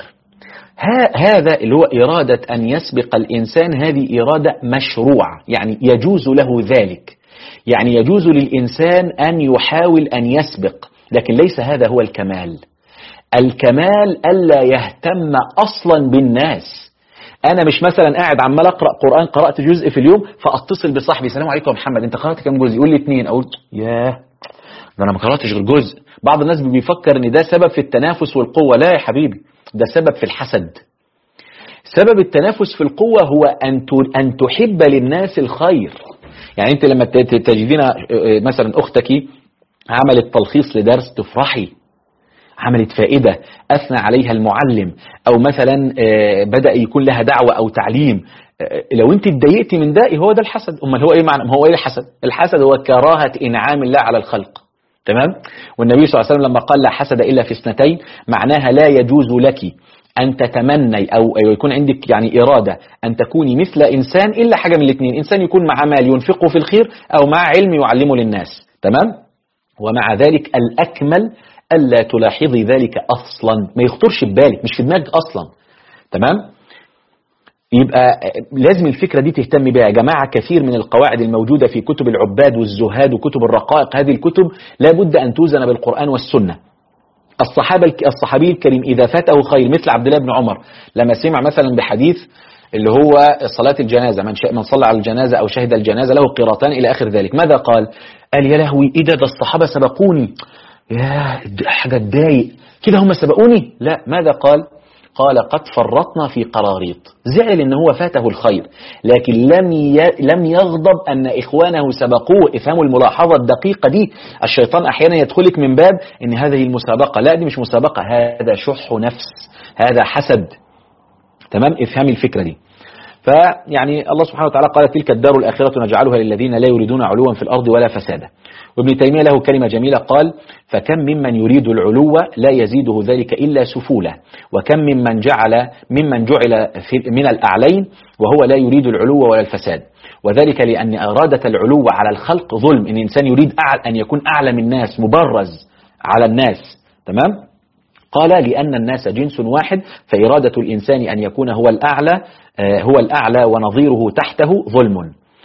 هذا اللي هو إرادة أن يسبق الإنسان، هذه إرادة مشروعة، يعني يجوز له ذلك، يعني يجوز للإنسان أن يحاول أن يسبق، لكن ليس هذا هو الكمال. الكمال ألا يهتم أصلا بالناس. أنا مش مثلا قاعد عمال أقرأ قرآن، قرأت جزء في اليوم فأتصل بصاحبي السلام عليكم يا محمد أنت قرأت كم جزء؟ يقول لي اتنين، أقول ياه ده أنا ما قرأتش غير جزء. بعض الناس بيفكر إن ده سبب في التنافس والقوة. لا يا حبيبي، ده سبب في الحسد. سبب التنافس في القوة هو أن أن تحب للناس الخير. يعني أنت لما تجدين مثلا أختك عملت تلخيص لدرس تفرحي، عملت فائدة أثنى عليها المعلم، أو مثلا بدأ يكون لها دعوة أو تعليم، لو أنت اتضايقتي من ده هو ده الحسد. أمال هو إيه معنى؟ هو إيه الحسد؟ الحسد هو كراهة إنعام الله على الخلق. تمام؟ والنبي صلى الله عليه وسلم لما قال لا حسد إلا في اثنتين، معناها لا يجوز لك أن تتمني أو يكون عندك يعني إرادة أن تكوني مثل إنسان إلا حاجة من الاثنين، إنسان يكون مع مال ينفقه في الخير أو مع علم يعلمه للناس. تمام؟ ومع ذلك الأكمل ألا تلاحظي ذلك أصلا، ما يخطرش ببالك، مش في دماغك أصلا. تمام؟ يبقى لازم الفكرة دي تهتم بها يا جماعة. كثير من القواعد الموجودة في كتب العباد والزهاد وكتب الرقائق، هذه الكتب لابد أن توزن بالقرآن والسنة. الصحابة الصحابي الكريم إذا فاته خير مثل عبد الله بن عمر لما سمع مثلا بحديث اللي هو صلاة الجنازة، من, من صلى على الجنازة أو شهد الجنازة له قيراطان إلى آخر ذلك، ماذا قال؟ قال يا لهوي إيه ده ده الصحابة سبقوني، يا حاجة تضايق كده هم سبقوني. لا، ماذا قال؟ قال قد فرطنا في قراريط. زعل ان هو فاته الخير، لكن لم لم يغضب ان اخوانه سبقوه. افهموا الملاحظة الدقيقة دي. الشيطان احيانا يدخلك من باب ان هذه المسابقة، لا دي مش مسابقة، هذا شح نفس، هذا حسد. تمام؟ افهمي الفكرة دي. فيعني الله سبحانه وتعالى قال تلك الدار الآخرة نجعلها للذين لا يريدون علوا في الأرض ولا فسادا. وابن تيمية له كلمة جميلة قال فكم ممن يريد العلو لا يزيده ذلك إلا سفولة، وكم ممن جعل ممن جعل من الأعلين وهو لا يريد العلو ولا الفساد، وذلك لأن إرادة العلو على الخلق ظلم. إن الإنسان يريد أن يكون أعلى من الناس، مبرز على الناس. تمام؟ قال لأن الناس جنس واحد، فإرادة الإنسان أن يكون هو الأعلى هو الأعلى ونظيره تحته ظلم،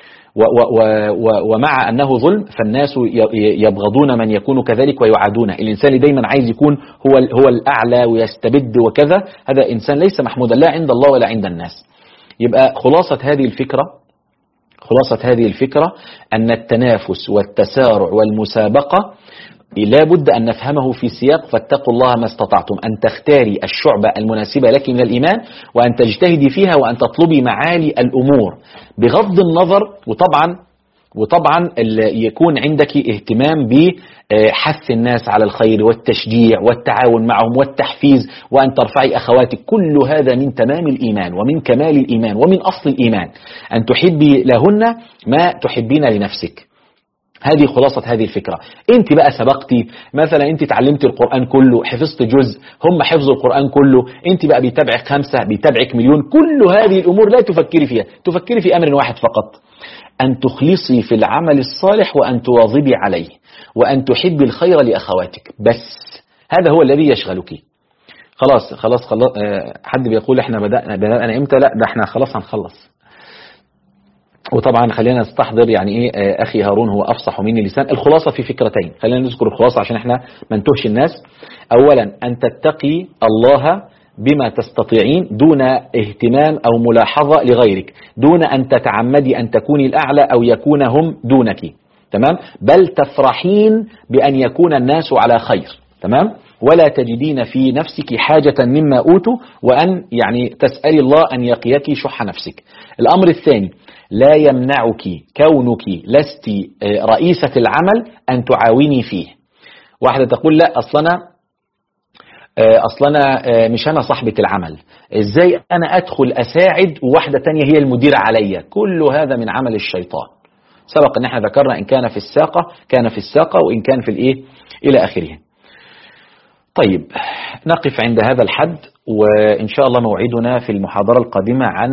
ومع أنه ظلم فالناس يبغضون من يكون كذلك ويعادونه. الإنسان دايما عايز يكون هو هو الأعلى ويستبد وكذا، هذا إنسان ليس محمودا لا عند الله ولا عند الناس. يبقى خلاصة هذه الفكرة خلاصة هذه الفكرة أن التنافس والتسارع والمسابقة لا بد أن نفهمه في سياق فاتقوا الله ما استطعتم، أن تختاري الشعبة المناسبة لك من الإيمان وأن تجتهدي فيها وأن تطلبي معالي الأمور بغض النظر. وطبعا وطبعا يكون عندك اهتمام بحث الناس على الخير والتشجيع والتعاون معهم والتحفيز، وأن ترفعي أخواتك. كل هذا من تمام الإيمان ومن كمال الإيمان ومن أصل الإيمان، أن تحبي لهن ما تحبين لنفسك. هذه خلاصة هذه الفكرة. انت بقى سبقتي، مثلا انت تعلمت القرآن كله، حفظت جزء، هم حفظوا القرآن كله، انت بقى بيتابعك خمسة، بيتابعك مليون، كل هذه الامور لا تفكري فيها، تفكري في امر واحد فقط، ان تخلصي في العمل الصالح وان تواظبي عليه وان تحبي الخير لاخواتك، بس هذا هو الذي يشغلك. خلاص خلاص خلاص. اه حد بيقول احنا بدأنا بدأنا امتى؟ لا ده احنا خلاص هنخلص. وطبعا خلينا نستحضر يعني ايه اخي هارون هو افصح مني لسان. الخلاصة في فكرتين، خلينا نذكر الخلاصة عشان احنا ما نتوهش الناس. اولا ان تتقي الله بما تستطيعين دون اهتمام او ملاحظة لغيرك، دون ان تتعمدي ان تكوني الاعلى او يكون هم دونك، تمام؟ بل تفرحين بان يكون الناس على خير، تمام؟ ولا تجدين في نفسك حاجة مما اوتوا، وان يعني تسألي الله ان يقيك شح نفسك. الامر الثاني، لا يمنعك كونك لست رئيسة العمل أن تعاوني فيه. واحدة تقول لا أصلنا أصلنا مش أنا صاحبة العمل، إزاي أنا أدخل أساعد وواحدة تانية هي المديرة عليا؟ كل هذا من عمل الشيطان. سبق أن احنا ذكرنا إن كان في الساقة كان في الساقة، وإن كان في الإيه إلى آخره. طيب نقف عند هذا الحد، وإن شاء الله موعدنا في المحاضرة القادمة عن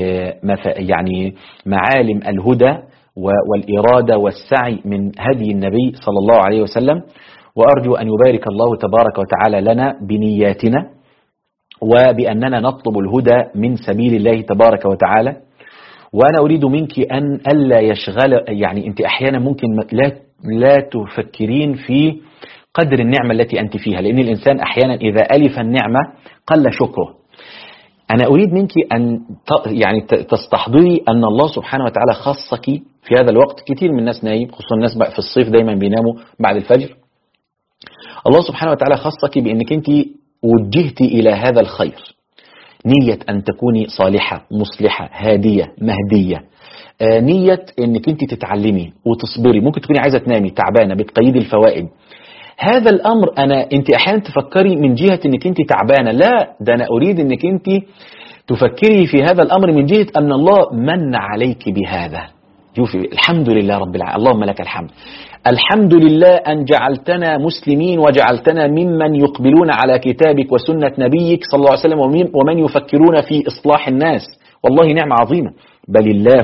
يعني معالم الهدى والإرادة والسعي من هدي النبي صلى الله عليه وسلم. وأرجو أن يبارك الله تبارك وتعالى لنا بنياتنا، وبأننا نطلب الهدى من سبيل الله تبارك وتعالى. وأنا أريد منك أن ألا يشغل، يعني أنت أحيانا ممكن لا لا تفكرين في قدر النعمة التي أنت فيها، لأن الإنسان أحيانا إذا ألف النعمة قل شكره. أنا أريد منك أن يعني تستحضري أن الله سبحانه وتعالى خصك في هذا الوقت. كتير من الناس نايم، خصوصا الناس بقى في الصيف دايما بيناموا بعد الفجر. الله سبحانه وتعالى خصك بأنك أنت وجهتي إلى هذا الخير، نية أن تكوني صالحة مصلحة هادية مهدية، آه نية أنك أنت تتعلمي وتصبري. ممكن تكوني عايزة تنامي تعبانة بتقيدي الفوائد. هذا الأمر أنا أنت أحيانا تفكري من جهة أنك أنت تعبانة، لا ده أنا أريد أنك أنت تفكري في هذا الأمر من جهة أن الله من عليك بهذا. شوفي، الحمد لله رب العالمين، اللهم لك الحمد. الحمد لله أن جعلتنا مسلمين وجعلتنا ممن يقبلون على كتابك وسنة نبيك صلى الله عليه وسلم، ومن يفكرون في إصلاح الناس. والله نعمة عظيمة. بل الله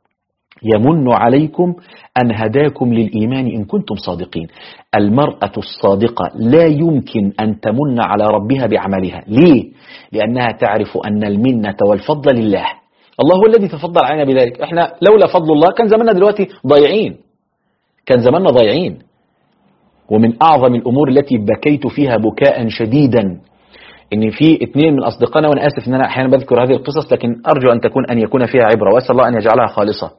يمن عليكم أن هداكم للإيمان إن كنتم صادقين. المرأة الصادقة لا يمكن أن تمن على ربها بعملها. ليه؟ لأنها تعرف أن المنة والفضل لله. الله هو الذي تفضل علينا بذلك. احنا لولا فضل الله كان زماننا دلوقتي ضايعين، كان زماننا ضايعين. ومن أعظم الأمور التي بكيت فيها بكاء شديدا ان في اثنين من اصدقائنا، وانا اسف ان انا احيانا بذكر هذه القصص، لكن ارجو ان تكون ان يكون فيها عبرة، واسال الله ان يجعلها خالصة.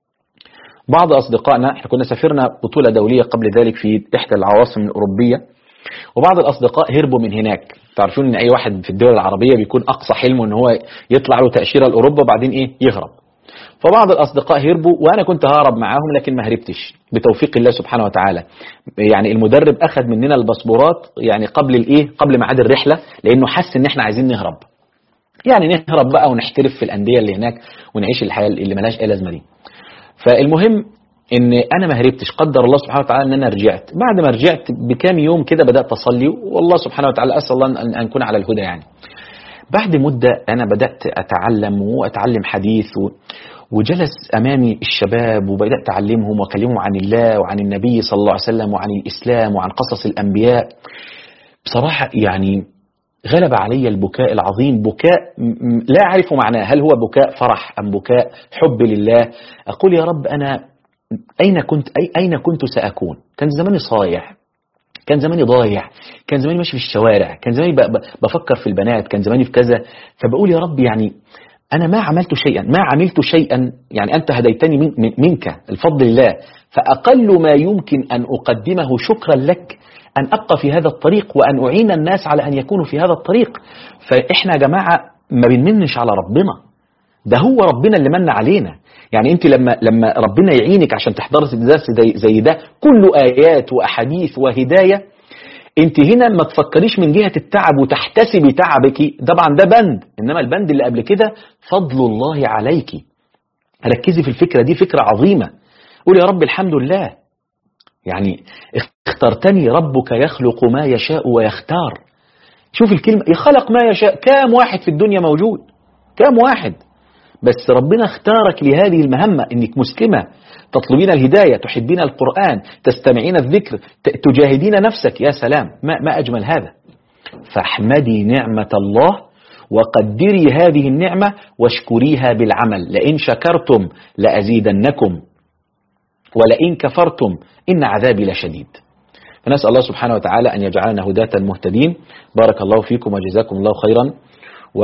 بعض أصدقائنا، احنا كنا سافرنا بطولة دولية قبل ذلك في إحدى العواصم الأوروبية، وبعض الأصدقاء هربوا من هناك. تعرفون إن أي واحد في الدول العربية بيكون أقصى حلمه إن هو يطلع له تأشيرة لأوروبا وبعدين إيه يهرب. فبعض الأصدقاء هربوا وأنا كنت هارب معاهم، لكن ما هربتش بتوفيق الله سبحانه وتعالى. يعني المدرب أخذ مننا الباسبورات يعني قبل الإيه قبل ميعاد الرحلة، لأنه حس إن إحنا عايزين نهرب، يعني نهرب بقى ونحترف في الأندية اللي هناك ونعيش الحياة اللي ملهاش أي لازمة دي. فالمهم ان انا ما هربتش، قدر الله سبحانه وتعالى ان انا رجعت. بعد ما رجعت بكام يوم كده بدأت اصلي، والله سبحانه وتعالى اسال الله ان اكون على الهدى. يعني بعد مدة انا بدأت اتعلم واتعلم حديث، وجلس امامي الشباب وبدأت اعلمهم واكلمهم عن الله وعن النبي صلى الله عليه وسلم وعن الاسلام وعن قصص الانبياء. بصراحة يعني غلب علي البكاء العظيم، بكاء لا اعرف معناه، هل هو بكاء فرح ام بكاء حب لله. اقول يا رب انا أين كنت أي أين كنت سأكون؟ كان زماني صايع، كان زماني ضايع، كان زماني ماشي في الشوارع، كان زماني بفكر في البنات، كان زماني في كذا. فبقول يا رب يعني أنا ما عملت شيئا، ما عملت شيئا، يعني أنت هديتني من منك الفضل لله. فأقل ما يمكن أن أقدمه شكرا لك أن أبقى في هذا الطريق وأن أعين الناس على أن يكونوا في هذا الطريق. فإحنا يا جماعة ما بنمنش على ربنا، ده هو ربنا اللي من علينا. يعني انت لما لما ربنا يعينك عشان تحضر درس زي, زي ده كله آيات وأحاديث وهداية، انت هنا ما تفكريش من جهة التعب وتحتسبي تعبك، طبعا ده بند، انما البند اللي قبل كده فضل الله عليك. ركزي في الفكرة دي، فكرة عظيمة. قولي يا رب الحمد لله، يعني اخترتني ربك يخلق ما يشاء ويختار. شوف الكلمة، يخلق ما يشاء. كام واحد في الدنيا موجود؟ كام واحد؟ بس ربنا اختارك لهذه المهمة، انك مسلمة تطلبين الهداية، تحبين القرآن، تستمعين الذكر، تجاهدين نفسك. يا سلام، ما, ما أجمل هذا. فاحمدي نعمة الله وقدري هذه النعمة واشكريها بالعمل. لئن شكرتم لأزيدنكم ولئن كفرتم إن عذابي لشديد. فنسأل الله سبحانه وتعالى أن يجعلنا هداة مهتدين. بارك الله فيكم وجزاكم الله خيرا. و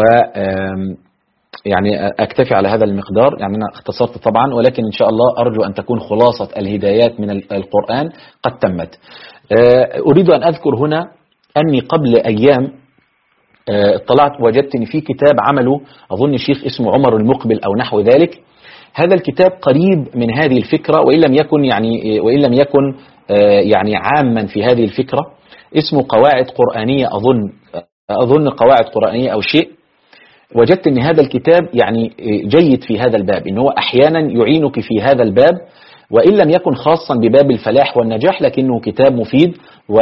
يعني أكتفي على هذا المقدار، يعني أنا اختصرت طبعا، ولكن إن شاء الله أرجو أن تكون خلاصة الهدايات من القرآن قد تمت. أريد أن أذكر هنا أني قبل أيام اطلعت وجدت أن في كتاب عمله أظن شيخ اسمه عمر المقبل أو نحو ذلك. هذا الكتاب قريب من هذه الفكرة، وإن لم يكن يعني وإن لم يكن يعني عاما في هذه الفكرة. اسمه قواعد قرآنية، أظن أظن قواعد قرآنية أو شيء. وجدت أن هذا الكتاب يعني جيد في هذا الباب، إن هو أحيانا يعينك في هذا الباب، وإن لم يكن خاصا بباب الفلاح والنجاح، لكنه كتاب مفيد.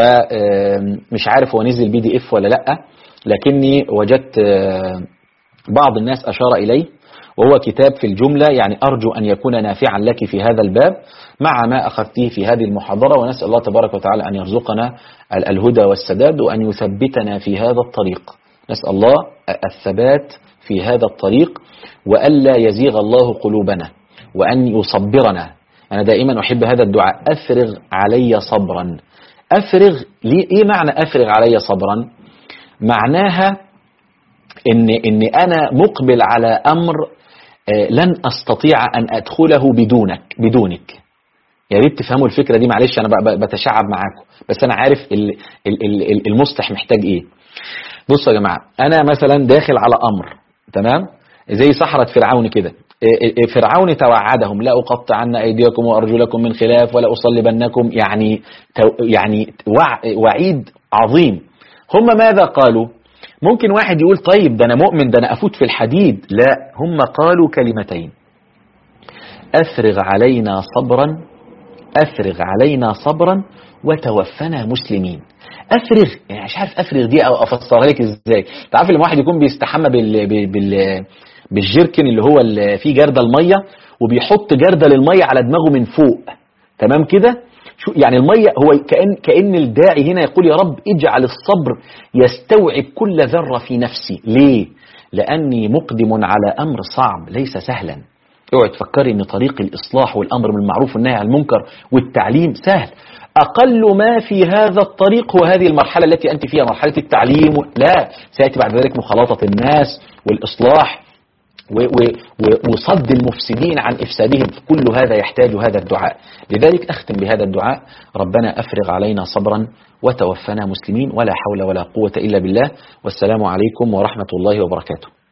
ومش عارف هو نزل بي دي اف ولا لأ، لكني وجدت بعض الناس أشار إليه، وهو كتاب في الجملة يعني أرجو أن يكون نافعا لك في هذا الباب مع ما أخذته في هذه المحاضرة. ونسأل الله تبارك وتعالى أن يرزقنا الهدى والسداد وأن يثبتنا في هذا الطريق. نسأل الله الثبات في هذا الطريق، وألا يزيغ الله قلوبنا، وأن يصبرنا. أنا دائما أحب هذا الدعاء: أفرغ علي صبرا. أفرغ لي إيه معنى أفرغ علي صبرا؟ معناها إن, إن أنا مقبل على أمر لن أستطيع أن أدخله بدونك بدونك يا ريت تفهموا الفكرة دي. معلش أنا بتشعب معاكم، بس أنا عارف المصلح محتاج إيه. بصوا يا جماعة، أنا مثلا داخل على أمر، تمام، زي سحرة فرعون كده. فرعون توعدهم: لا أقطعن أيديكم وأرجلكم من خلاف ولا أصلبنكم. يعني يعني وعيد عظيم. هم ماذا قالوا؟ ممكن واحد يقول طيب ده أنا مؤمن، ده أنا أفوت في الحديد. لا، هم قالوا كلمتين: أفرغ علينا صبرا، أفرغ علينا صبرا وتوفنا مسلمين. أفرغ يعني مش عارف أفرغ دي أو أفسرها لك إزاي. تعرف لما واحد يكون بيستحمى بال بال بالجيركن اللي هو اللي فيه جردل المية، وبيحط جردل المية على دماغه من فوق، تمام كده؟ شو يعني المية؟ هو كأن كأن الداعي هنا يقول يا رب اجعل الصبر يستوعب كل ذرة في نفسي. ليه؟ لأني مقدم على أمر صعب ليس سهلا. اوعي تفكري ان طريق الإصلاح والأمر بالمعروف والنهي عن المنكر والتعليم سهل. أقل ما في هذا الطريق هو هذه المرحلة التي أنت فيها، مرحلة التعليم. لا، سيأتي بعد ذلك مخالطة الناس والإصلاح وصد المفسدين عن إفسادهم. كل هذا يحتاج هذا الدعاء. لذلك أختم بهذا الدعاء: ربنا أفرغ علينا صبرا وتوفنا مسلمين. ولا حول ولا قوة إلا بالله. والسلام عليكم ورحمة الله وبركاته.